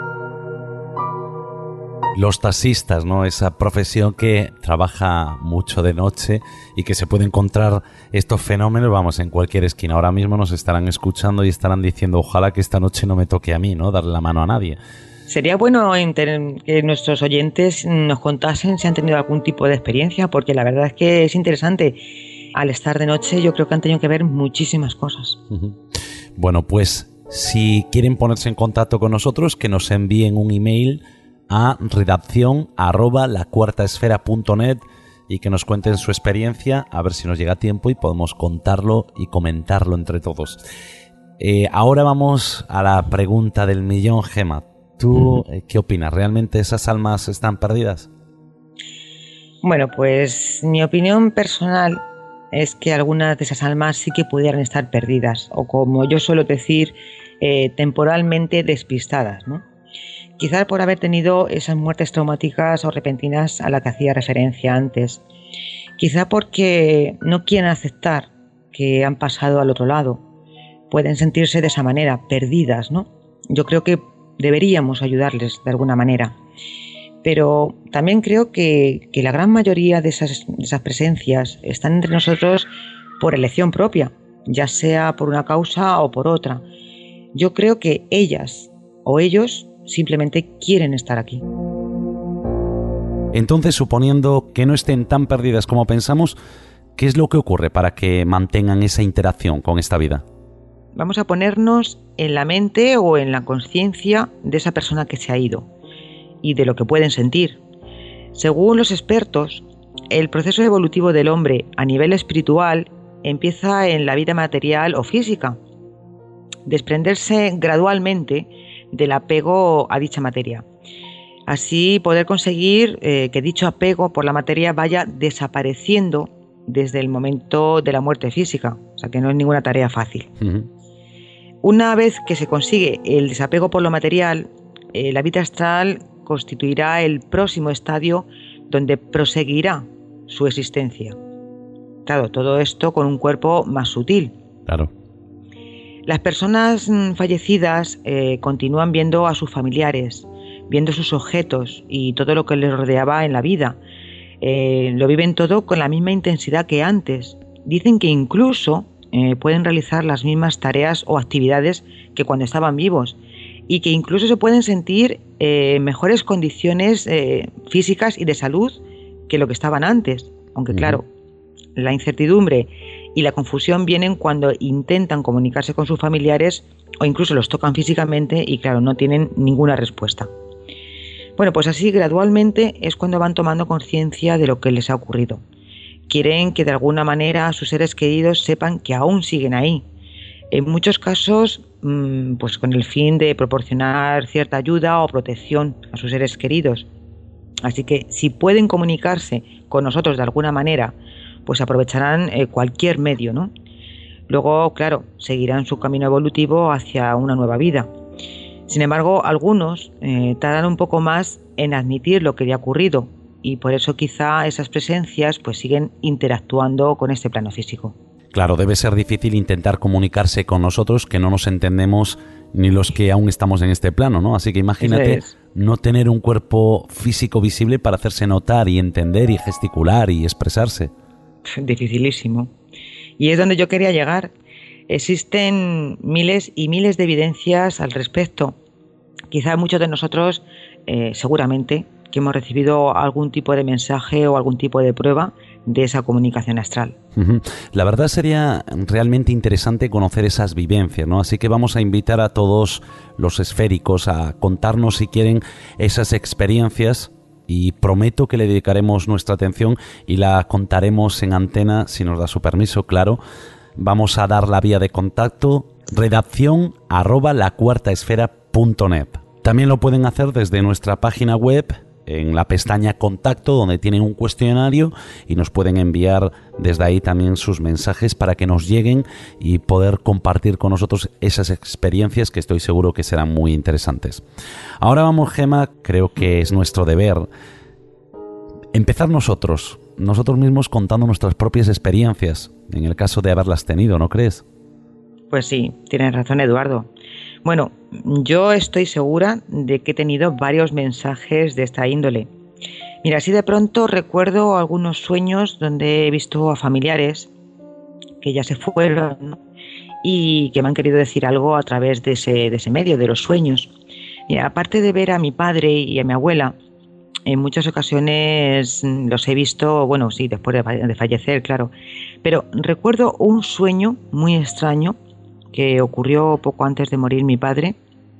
Los taxistas, ¿no? Esa profesión que trabaja mucho de noche y que se puede encontrar estos fenómenos, vamos, en cualquier esquina. Ahora mismo nos estarán escuchando y estarán diciendo, ojalá que esta noche no me toque a mí, ¿no? Darle la mano a nadie. Sería bueno que nuestros oyentes nos contasen si han tenido algún tipo de experiencia, porque la verdad es que es interesante. Al estar de noche yo creo que han tenido que ver muchísimas cosas. Uh-huh. Bueno, pues si quieren ponerse en contacto con nosotros, que nos envíen un email a redacción arroba lacuartaesfera punto net y que nos cuenten su experiencia, a ver si nos llega tiempo y podemos contarlo y comentarlo entre todos. Eh, ahora vamos a la pregunta del millón, Gemma. ¿Tú eh, qué opinas? ¿Realmente esas almas están perdidas? Bueno, pues mi opinión personal es que algunas de esas almas sí que pudieran estar perdidas, o como yo suelo decir, eh, temporalmente despistadas, ¿no? Quizás por haber tenido esas muertes traumáticas o repentinas a las que hacía referencia antes. Quizá porque no quieren aceptar que han pasado al otro lado. Pueden sentirse de esa manera, perdidas, ¿no? Yo creo que deberíamos ayudarles de alguna manera. Pero también creo que, que la gran mayoría de esas, de esas presencias están entre nosotros por elección propia, ya sea por una causa o por otra. Yo creo que ellas o ellos simplemente quieren estar aquí. Entonces, suponiendo que no estén tan perdidas como pensamos, ¿qué es lo que ocurre para que mantengan esa interacción con esta vida? Vamos a ponernos en la mente o en la conciencia de esa persona que se ha ido y de lo que pueden sentir. Según los expertos, el proceso evolutivo del hombre a nivel espiritual empieza en la vida material o física. Desprenderse gradualmente del apego a dicha materia. Así poder conseguir eh, que dicho apego por la materia vaya desapareciendo desde el momento de la muerte física. O sea que no es ninguna tarea fácil. Uh-huh. Una vez que se consigue el desapego por lo material, eh, la vida astral constituirá el próximo estadio donde proseguirá su existencia. Claro, todo esto con un cuerpo más sutil. Claro. Las personas fallecidas eh, continúan viendo a sus familiares, viendo sus objetos y todo lo que les rodeaba en la vida. Eh, lo viven todo con la misma intensidad que antes. Dicen que incluso eh, pueden realizar las mismas tareas o actividades que cuando estaban vivos y que incluso se pueden sentir en eh, mejores condiciones eh, físicas y de salud que lo que estaban antes. Aunque claro, la incertidumbre y la confusión vienen cuando intentan comunicarse con sus familiares o incluso los tocan físicamente y claro, no tienen ninguna respuesta. Bueno, pues así gradualmente es cuando van tomando conciencia de lo que les ha ocurrido. Quieren que de alguna manera sus seres queridos sepan que aún siguen ahí. En muchos casos, pues con el fin de proporcionar cierta ayuda o protección a sus seres queridos. Así que si pueden comunicarse con nosotros de alguna manera, pues aprovecharán eh, cualquier medio, ¿no? Luego, claro, seguirán su camino evolutivo hacia una nueva vida. Sin embargo, algunos eh, tardan un poco más en admitir lo que le ha ocurrido y por eso quizá esas presencias pues siguen interactuando con este plano físico. Claro, debe ser difícil intentar comunicarse con nosotros que no nos entendemos ni los que aún estamos en este plano, ¿no? Así que imagínate es. no tener un cuerpo físico visible para hacerse notar y entender y gesticular y expresarse. Dificilísimo. Y es donde yo quería llegar. Existen miles y miles de evidencias al respecto. Quizá muchos de nosotros, eh, seguramente, que hemos recibido algún tipo de mensaje o algún tipo de prueba de esa comunicación astral. Uh-huh. La verdad sería realmente interesante conocer esas vivencias, ¿no? Así que vamos a invitar a todos los esféricos a contarnos, si quieren, esas experiencias. Y prometo que le dedicaremos nuestra atención y la contaremos en antena, si nos da su permiso, claro. Vamos a dar la vía de contacto, redacción arroba lacuartaesfera punto net. También lo pueden hacer desde nuestra página web, en la pestaña Contacto, donde tienen un cuestionario y nos pueden enviar desde ahí también sus mensajes para que nos lleguen y poder compartir con nosotros esas experiencias que estoy seguro que serán muy interesantes. Ahora vamos, Gemma, creo que es nuestro deber empezar nosotros, nosotros mismos contando nuestras propias experiencias, en el caso de haberlas tenido, ¿no crees? Pues sí, tienes razón, Eduardo. Bueno, yo estoy segura de que he tenido varios mensajes de esta índole. Mira, así de pronto recuerdo algunos sueños donde he visto a familiares que ya se fueron, ¿no? Y que me han querido decir algo a través de ese, de ese medio, de los sueños. Mira, aparte de ver a mi padre y a mi abuela, en muchas ocasiones los he visto, bueno, sí, después de, de fallecer, claro. Pero recuerdo un sueño muy extraño que ocurrió poco antes de morir mi padre.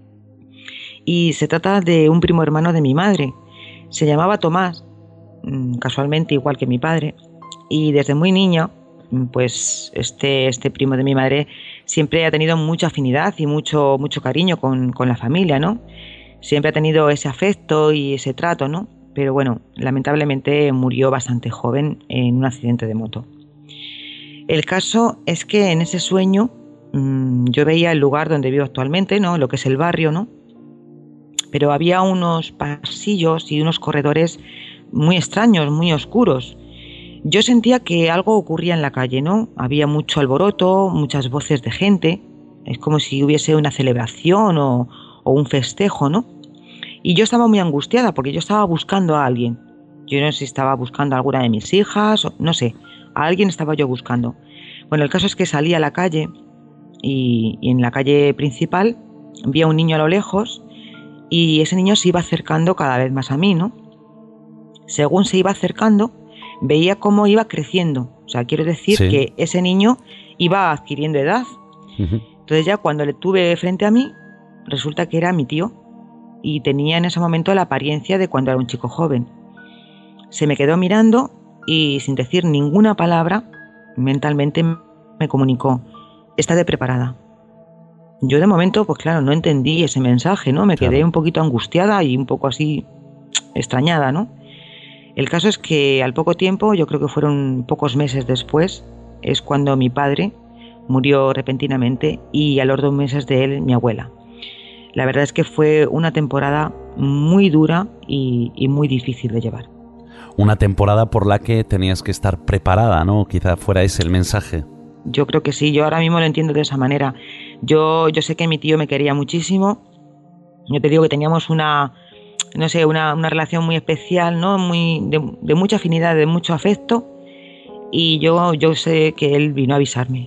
Y se trata de un primo hermano de mi madre. Se llamaba Tomás, casualmente igual que mi padre. Y desde muy niño, pues este, este primo de mi madre siempre ha tenido mucha afinidad y mucho, mucho cariño con, con la familia, ¿no? Siempre ha tenido ese afecto y ese trato, ¿no? Pero bueno, lamentablemente murió bastante joven en un accidente de moto. El caso es que en ese sueño mmm, yo veía el lugar donde vivo actualmente, ¿no? Lo que es el barrio, ¿no? Pero había unos pasillos y unos corredores muy extraños, muy oscuros. Yo sentía que algo ocurría en la calle, ¿no? Había mucho alboroto, muchas voces de gente. Es como si hubiese una celebración o, o un festejo, ¿no? Y yo estaba muy angustiada porque yo estaba buscando a alguien. Yo no sé si estaba buscando a alguna de mis hijas, o, no sé, a alguien estaba yo buscando. Bueno, el caso es que salí a la calle y, y en la calle principal vi a un niño a lo lejos y ese niño se iba acercando cada vez más a mí, ¿no? Según se iba acercando, veía cómo iba creciendo. O sea, quiero decir sí. que ese niño iba adquiriendo edad. Uh-huh. Entonces ya cuando le tuve frente a mí, resulta que era mi tío y tenía en ese momento la apariencia de cuando era un chico joven. Se me quedó mirando y sin decir ninguna palabra, mentalmente me comunicó: estate preparada. Yo de momento, pues claro, no entendí ese mensaje, ¿no? Me claro. quedé un poquito angustiada y un poco así extrañada, ¿no? El caso es que al poco tiempo, yo creo que fueron pocos meses después, es cuando mi padre murió repentinamente y a los dos meses de él mi abuela. La verdad es que fue una temporada muy dura y, y muy difícil de llevar. Una temporada por la que tenías que estar preparada, ¿no? Quizá fuera ese el mensaje. Yo creo que sí, yo ahora mismo lo entiendo de esa manera. Yo, yo sé que mi tío me quería muchísimo. Yo te digo que teníamos una, no sé, una, una relación muy especial, ¿no? Muy, de, de mucha afinidad, de mucho afecto. Y yo, yo sé que él vino a avisarme.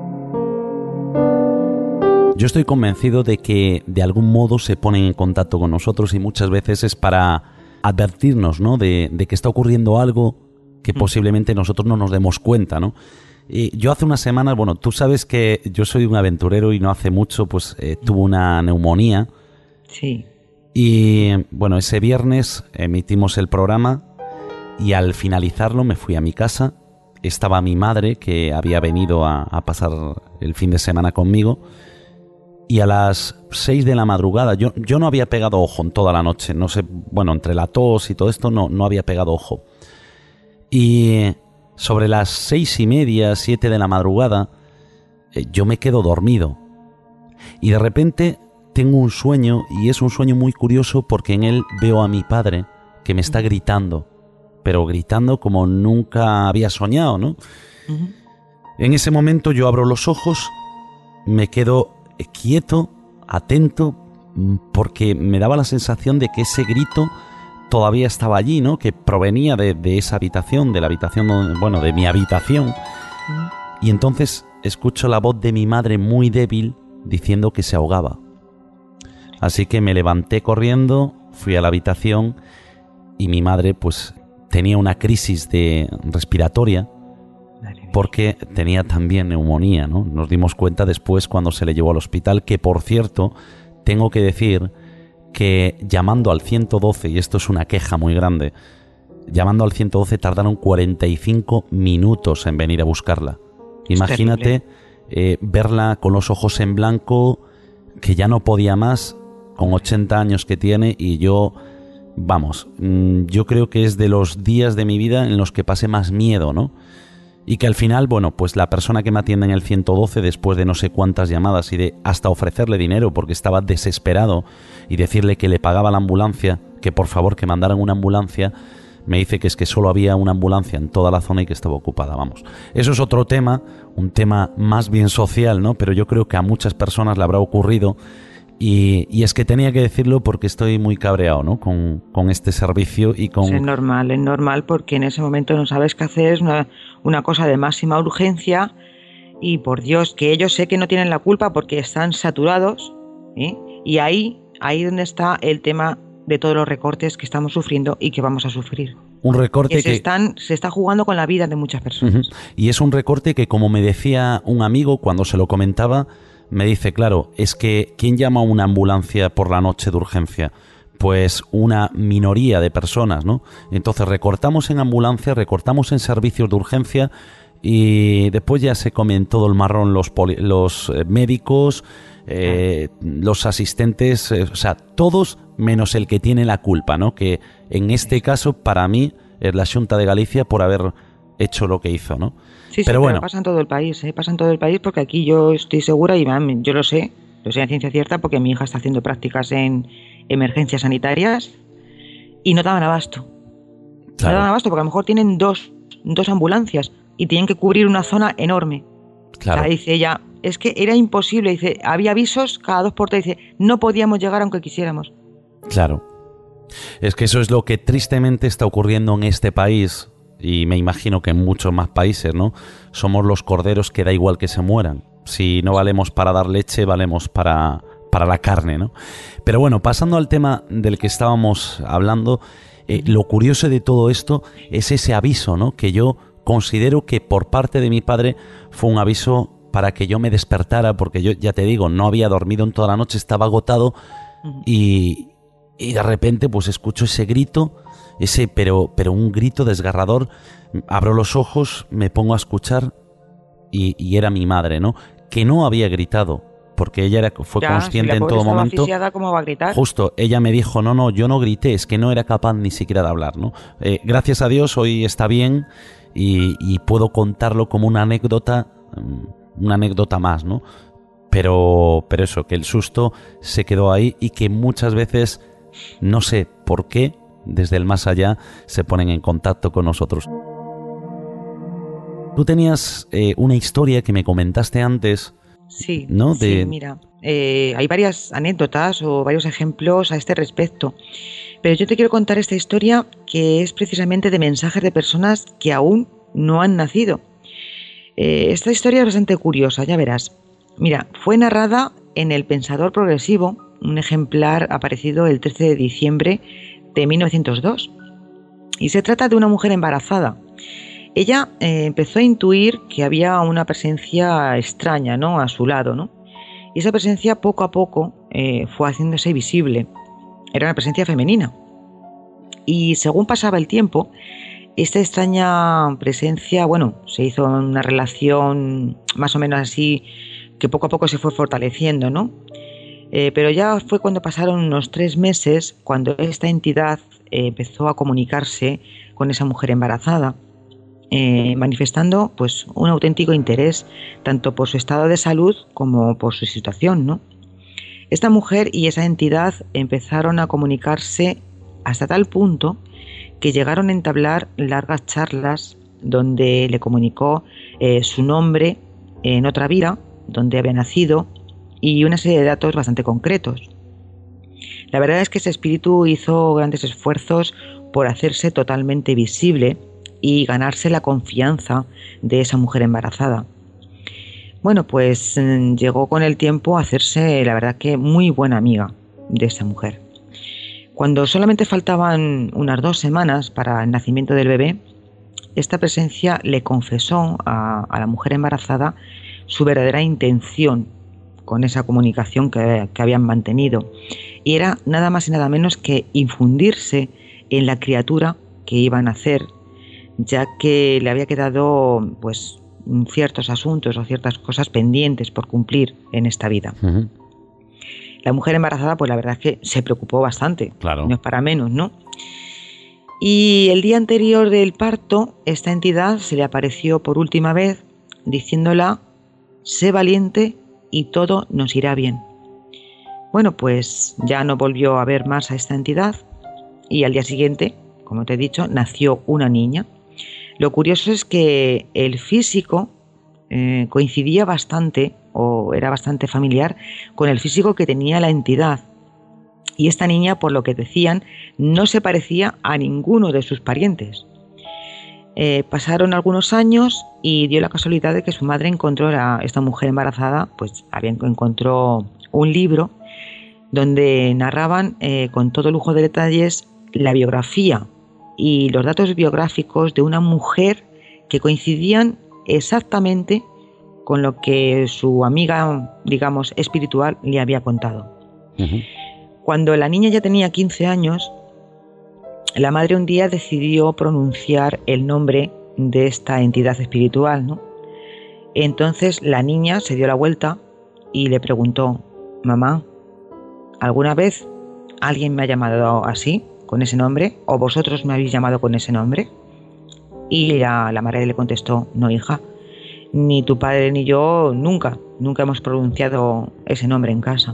Yo estoy convencido de que de algún modo se ponen en contacto con nosotros y muchas veces es para advertirnos, ¿no? de, de que está ocurriendo algo que mm. posiblemente nosotros no nos demos cuenta, ¿no? Y yo hace unas semanas, bueno, tú sabes que yo soy un aventurero y no hace mucho pues eh, tuve una neumonía. Sí. Y bueno, ese viernes emitimos el programa y al finalizarlo me fui a mi casa. Estaba mi madre que había venido a, a pasar el fin de semana conmigo. Y a las seis de la madrugada, yo, yo no había pegado ojo en toda la noche, no sé, bueno, entre la tos y todo esto no, no había pegado ojo. Y sobre las seis y media, siete de la madrugada, eh, yo me quedo dormido. Y de repente tengo un sueño, y es un sueño muy curioso porque en él veo a mi padre que me está gritando, pero gritando como nunca había soñado, ¿no? Uh-huh. En ese momento yo abro los ojos, me quedo quieto, atento, porque me daba la sensación de que ese grito todavía estaba allí, ¿no? Que provenía de, de esa habitación, de la habitación, donde, bueno, de mi habitación. Y entonces escucho la voz de mi madre muy débil diciendo que se ahogaba. Así que me levanté corriendo, fui a la habitación y mi madre pues tenía una crisis de respiratoria porque tenía también neumonía, ¿no? Nos dimos cuenta después cuando se le llevó al hospital, que por cierto, tengo que decir que llamando al ciento doce, y esto es una queja muy grande, llamando al ciento doce tardaron cuarenta y cinco minutos en venir a buscarla. Imagínate eh, verla con los ojos en blanco, que ya no podía más, con ochenta años que tiene, y yo vamos, yo creo que es de los días de mi vida en los que pasé más miedo, ¿no? Y que al final, bueno, pues la persona que me atiende en el ciento doce, después de no sé cuántas llamadas y de hasta ofrecerle dinero porque estaba desesperado y decirle que le pagaba la ambulancia, que por favor que mandaran una ambulancia, me dice que es que solo había una ambulancia en toda la zona y que estaba ocupada, vamos. Eso es otro tema, un tema más bien social, ¿no? Pero yo creo que a muchas personas le habrá ocurrido y, y es que tenía que decirlo porque estoy muy cabreado, ¿no? Con, con este servicio y con... Es normal, es normal porque en ese momento no sabes qué hacer, es una, una cosa de máxima urgencia y por Dios, que ellos sé que no tienen la culpa porque están saturados, ¿eh? Y ahí, ahí donde está el tema de todos los recortes que estamos sufriendo y que vamos a sufrir. Un recorte que, se, que... Están, se está jugando con la vida de muchas personas. Uh-huh. Y es un recorte que, como me decía un amigo cuando se lo comentaba, me dice, claro, es que ¿quién llama a una ambulancia por la noche de urgencia? Pues una minoría de personas, ¿no? Entonces recortamos en ambulancia, recortamos en servicios de urgencia y después ya se comen todo el marrón los, poli- los eh, médicos, eh, los asistentes, eh, o sea, todos menos el que tiene la culpa, ¿no? Que en este caso, para mí, es la Xunta de Galicia por haber hecho lo que hizo, ¿no? Sí, sí, pero bueno, pero pasa en todo el país, ¿eh? Pasa en todo el país porque aquí yo estoy segura y man, yo lo sé, lo sé a ciencia cierta porque mi hija está haciendo prácticas en emergencias sanitarias y no daban abasto. claro. No daban abasto porque a lo mejor tienen dos, dos ambulancias y tienen que cubrir una zona enorme. Claro. O sea, dice ella, es que era imposible, dice, había avisos cada dos por tres, dice, no podíamos llegar aunque quisiéramos. Claro. Es que eso es lo que tristemente está ocurriendo en este país y me imagino que en muchos más países, ¿no? Somos los corderos que da igual que se mueran. Si no valemos para dar leche, valemos para, para la carne, ¿no? Pero bueno, pasando al tema del que estábamos hablando, eh, lo curioso de todo esto es ese aviso, ¿no? Que yo considero que por parte de mi padre fue un aviso para que yo me despertara, porque yo, ya te digo, no había dormido en toda la noche, estaba agotado y... Y de repente pues escucho ese grito, ese pero, pero un grito desgarrador, abro los ojos, me pongo a escuchar y, y era mi madre, ¿no? Que no había gritado, porque ella era, fue ya, consciente si la en todo estaba momento. asfixiada, ¿cómo va a gritar? Justo, ella me dijo, no, no, yo no grité, es que no era capaz ni siquiera de hablar, ¿no? Eh, gracias a Dios hoy está bien y, y puedo contarlo como una anécdota, una anécdota más, ¿no? Pero, pero eso, que el susto se quedó ahí y que muchas veces... No sé por qué, desde el más allá, se ponen en contacto con nosotros. Tú tenías eh, una historia que me comentaste antes, sí, ¿no? De... sí, mira, eh, hay varias anécdotas o varios ejemplos a este respecto, pero yo te quiero contar esta historia que es precisamente de mensajes de personas que aún no han nacido. Eh, esta historia es bastante curiosa, ya verás. Mira, fue narrada en El Pensador Progresivo, un ejemplar aparecido el trece de diciembre de mil novecientos dos. Y se trata de una mujer embarazada. Ella eh, empezó a intuir que había una presencia extraña, ¿no?, a su lado, ¿no? Y esa presencia poco a poco eh, fue haciéndose visible. Era una presencia femenina. Y según pasaba el tiempo, esta extraña presencia, bueno, se hizo una relación más o menos así que poco a poco se fue fortaleciendo, ¿no? Eh, pero ya fue cuando pasaron unos tres meses cuando esta entidad eh, empezó a comunicarse con esa mujer embarazada, eh, manifestando pues un auténtico interés tanto por su estado de salud como por su situación, ¿no? Esta mujer y esa entidad empezaron a comunicarse hasta tal punto que llegaron a entablar largas charlas donde le comunicó eh, su nombre en otra vida, donde había nacido, y una serie de datos bastante concretos. La verdad es que ese espíritu hizo grandes esfuerzos por hacerse totalmente visible y ganarse la confianza de esa mujer embarazada. Bueno, pues llegó con el tiempo a hacerse, la verdad, que muy buena amiga de esa mujer. Cuando solamente faltaban unas dos semanas para el nacimiento del bebé, esta presencia le confesó a, a la mujer embarazada su verdadera intención con esa comunicación que, que habían mantenido, y era nada más y nada menos que infundirse en la criatura que iba a nacer, ya que le había quedado pues ciertos asuntos o ciertas cosas pendientes por cumplir en esta vida. Uh-huh. La mujer embarazada, pues la verdad es que se preocupó bastante, claro. No es para menos, ¿no? Y el día anterior del parto, esta entidad se le apareció por última vez diciéndola: sé valiente y todo nos irá bien. Bueno, pues ya no volvió a ver más a esta entidad y al día siguiente, como te he dicho, nació una niña. Lo curioso es que el físico eh, coincidía bastante, o era bastante familiar, con el físico que tenía la entidad. Y esta niña, por lo que decían, no se parecía a ninguno de sus parientes. Eh, pasaron algunos años y dio la casualidad de que su madre encontró a esta mujer embarazada, pues había, encontró un libro donde narraban eh, con todo lujo de detalles la biografía y los datos biográficos de una mujer que coincidían exactamente con lo que su amiga, digamos, espiritual le había contado. Uh-huh. Cuando la niña ya tenía quince años, la madre un día decidió pronunciar el nombre de esta entidad espiritual, ¿no? Entonces la niña se dio la vuelta y le preguntó: mamá, ¿alguna vez alguien me ha llamado así, con ese nombre? ¿O vosotros me habéis llamado con ese nombre? Y la, la madre le contestó: no, hija, ni tu padre ni yo nunca, nunca hemos pronunciado ese nombre en casa.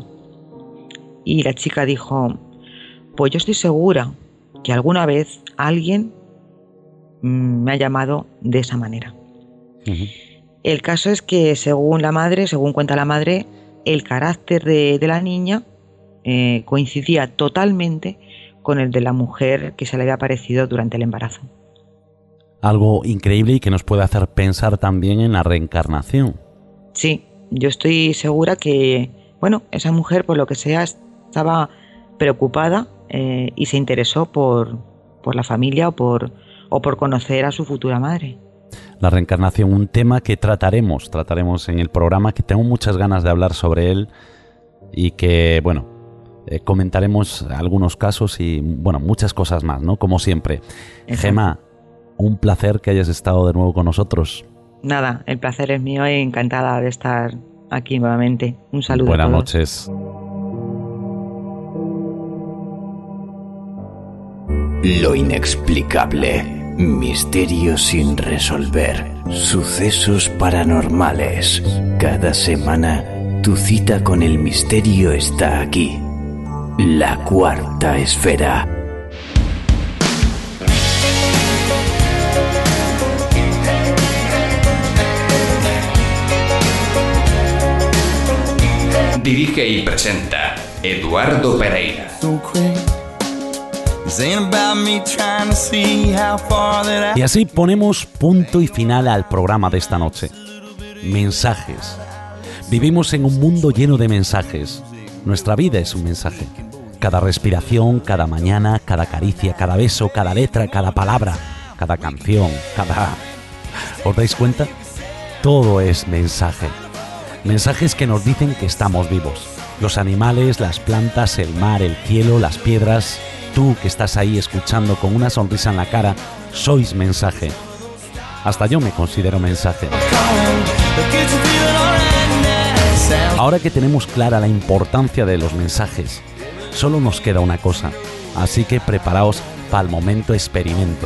Y la chica dijo: pues yo estoy segura que alguna vez alguien mmm, me ha llamado de esa manera. Uh-huh. El caso es que según la madre, según cuenta la madre, el carácter de, de la niña eh, coincidía totalmente con el de la mujer que se le había aparecido durante el embarazo. Algo increíble y que nos puede hacer pensar también en la reencarnación. Sí, yo estoy segura que, bueno, esa mujer, por lo que sea, estaba preocupada eh, y se interesó por, por la familia o por, o por conocer a su futura madre. La reencarnación, un tema que trataremos, trataremos en el programa, que tengo muchas ganas de hablar sobre él y que, bueno, eh, comentaremos algunos casos y, bueno, muchas cosas más, ¿no? Como siempre. Exacto. Gemma, un placer que hayas estado de nuevo con nosotros. Nada, el placer es mío y encantada de estar aquí nuevamente. Un saludo. Buenas a todos. noches. Lo inexplicable, misterios sin resolver, sucesos paranormales. Cada semana tu cita con el misterio está aquí. La Cuarta Esfera. Dirige y presenta Eduardo Pereira. Y así ponemos punto y final al programa de esta noche. Mensajes. Vivimos en un mundo lleno de mensajes. Nuestra vida es un mensaje. Cada respiración, cada mañana, cada caricia, cada beso, cada letra, cada palabra, cada canción, cada... ¿Os dais cuenta? Todo es mensaje. Mensajes que nos dicen que estamos vivos. Los animales, las plantas, el mar, el cielo, las piedras. Tú que estás ahí escuchando con una sonrisa en la cara, sois mensaje. Hasta yo me considero mensaje. Ahora que tenemos clara la importancia de los mensajes, solo nos queda una cosa. Así que preparaos para el momento experimento.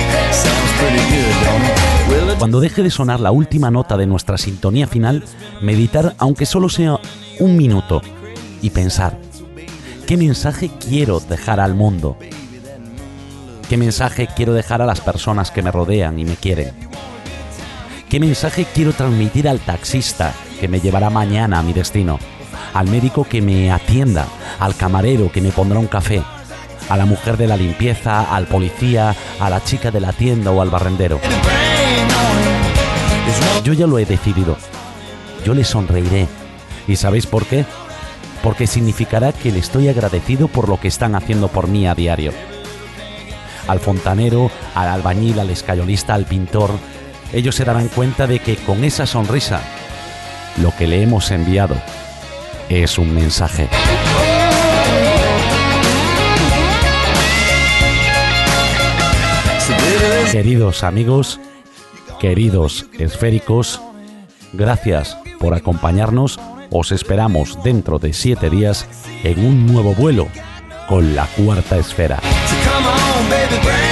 Cuando deje de sonar la última nota de nuestra sintonía final, meditar, aunque solo sea un minuto, y pensar: ¿qué mensaje quiero dejar al mundo? ¿Qué mensaje quiero dejar a las personas que me rodean y me quieren? ¿Qué mensaje quiero transmitir al taxista que me llevará mañana a mi destino? Al médico que me atienda, al camarero que me pondrá un café, a la mujer de la limpieza, al policía, a la chica de la tienda o al barrendero. Yo ya lo he decidido. Yo le sonreiré. ¿Y sabéis por qué? Porque significará que le estoy agradecido por lo que están haciendo por mí a diario. Al fontanero, al albañil, al escayolista, al pintor, ellos se darán cuenta de que con esa sonrisa, lo que le hemos enviado es un mensaje. Queridos amigos, queridos esféricos, gracias por acompañarnos. Os esperamos dentro de siete días en un nuevo vuelo con la Cuarta Esfera. baby, bring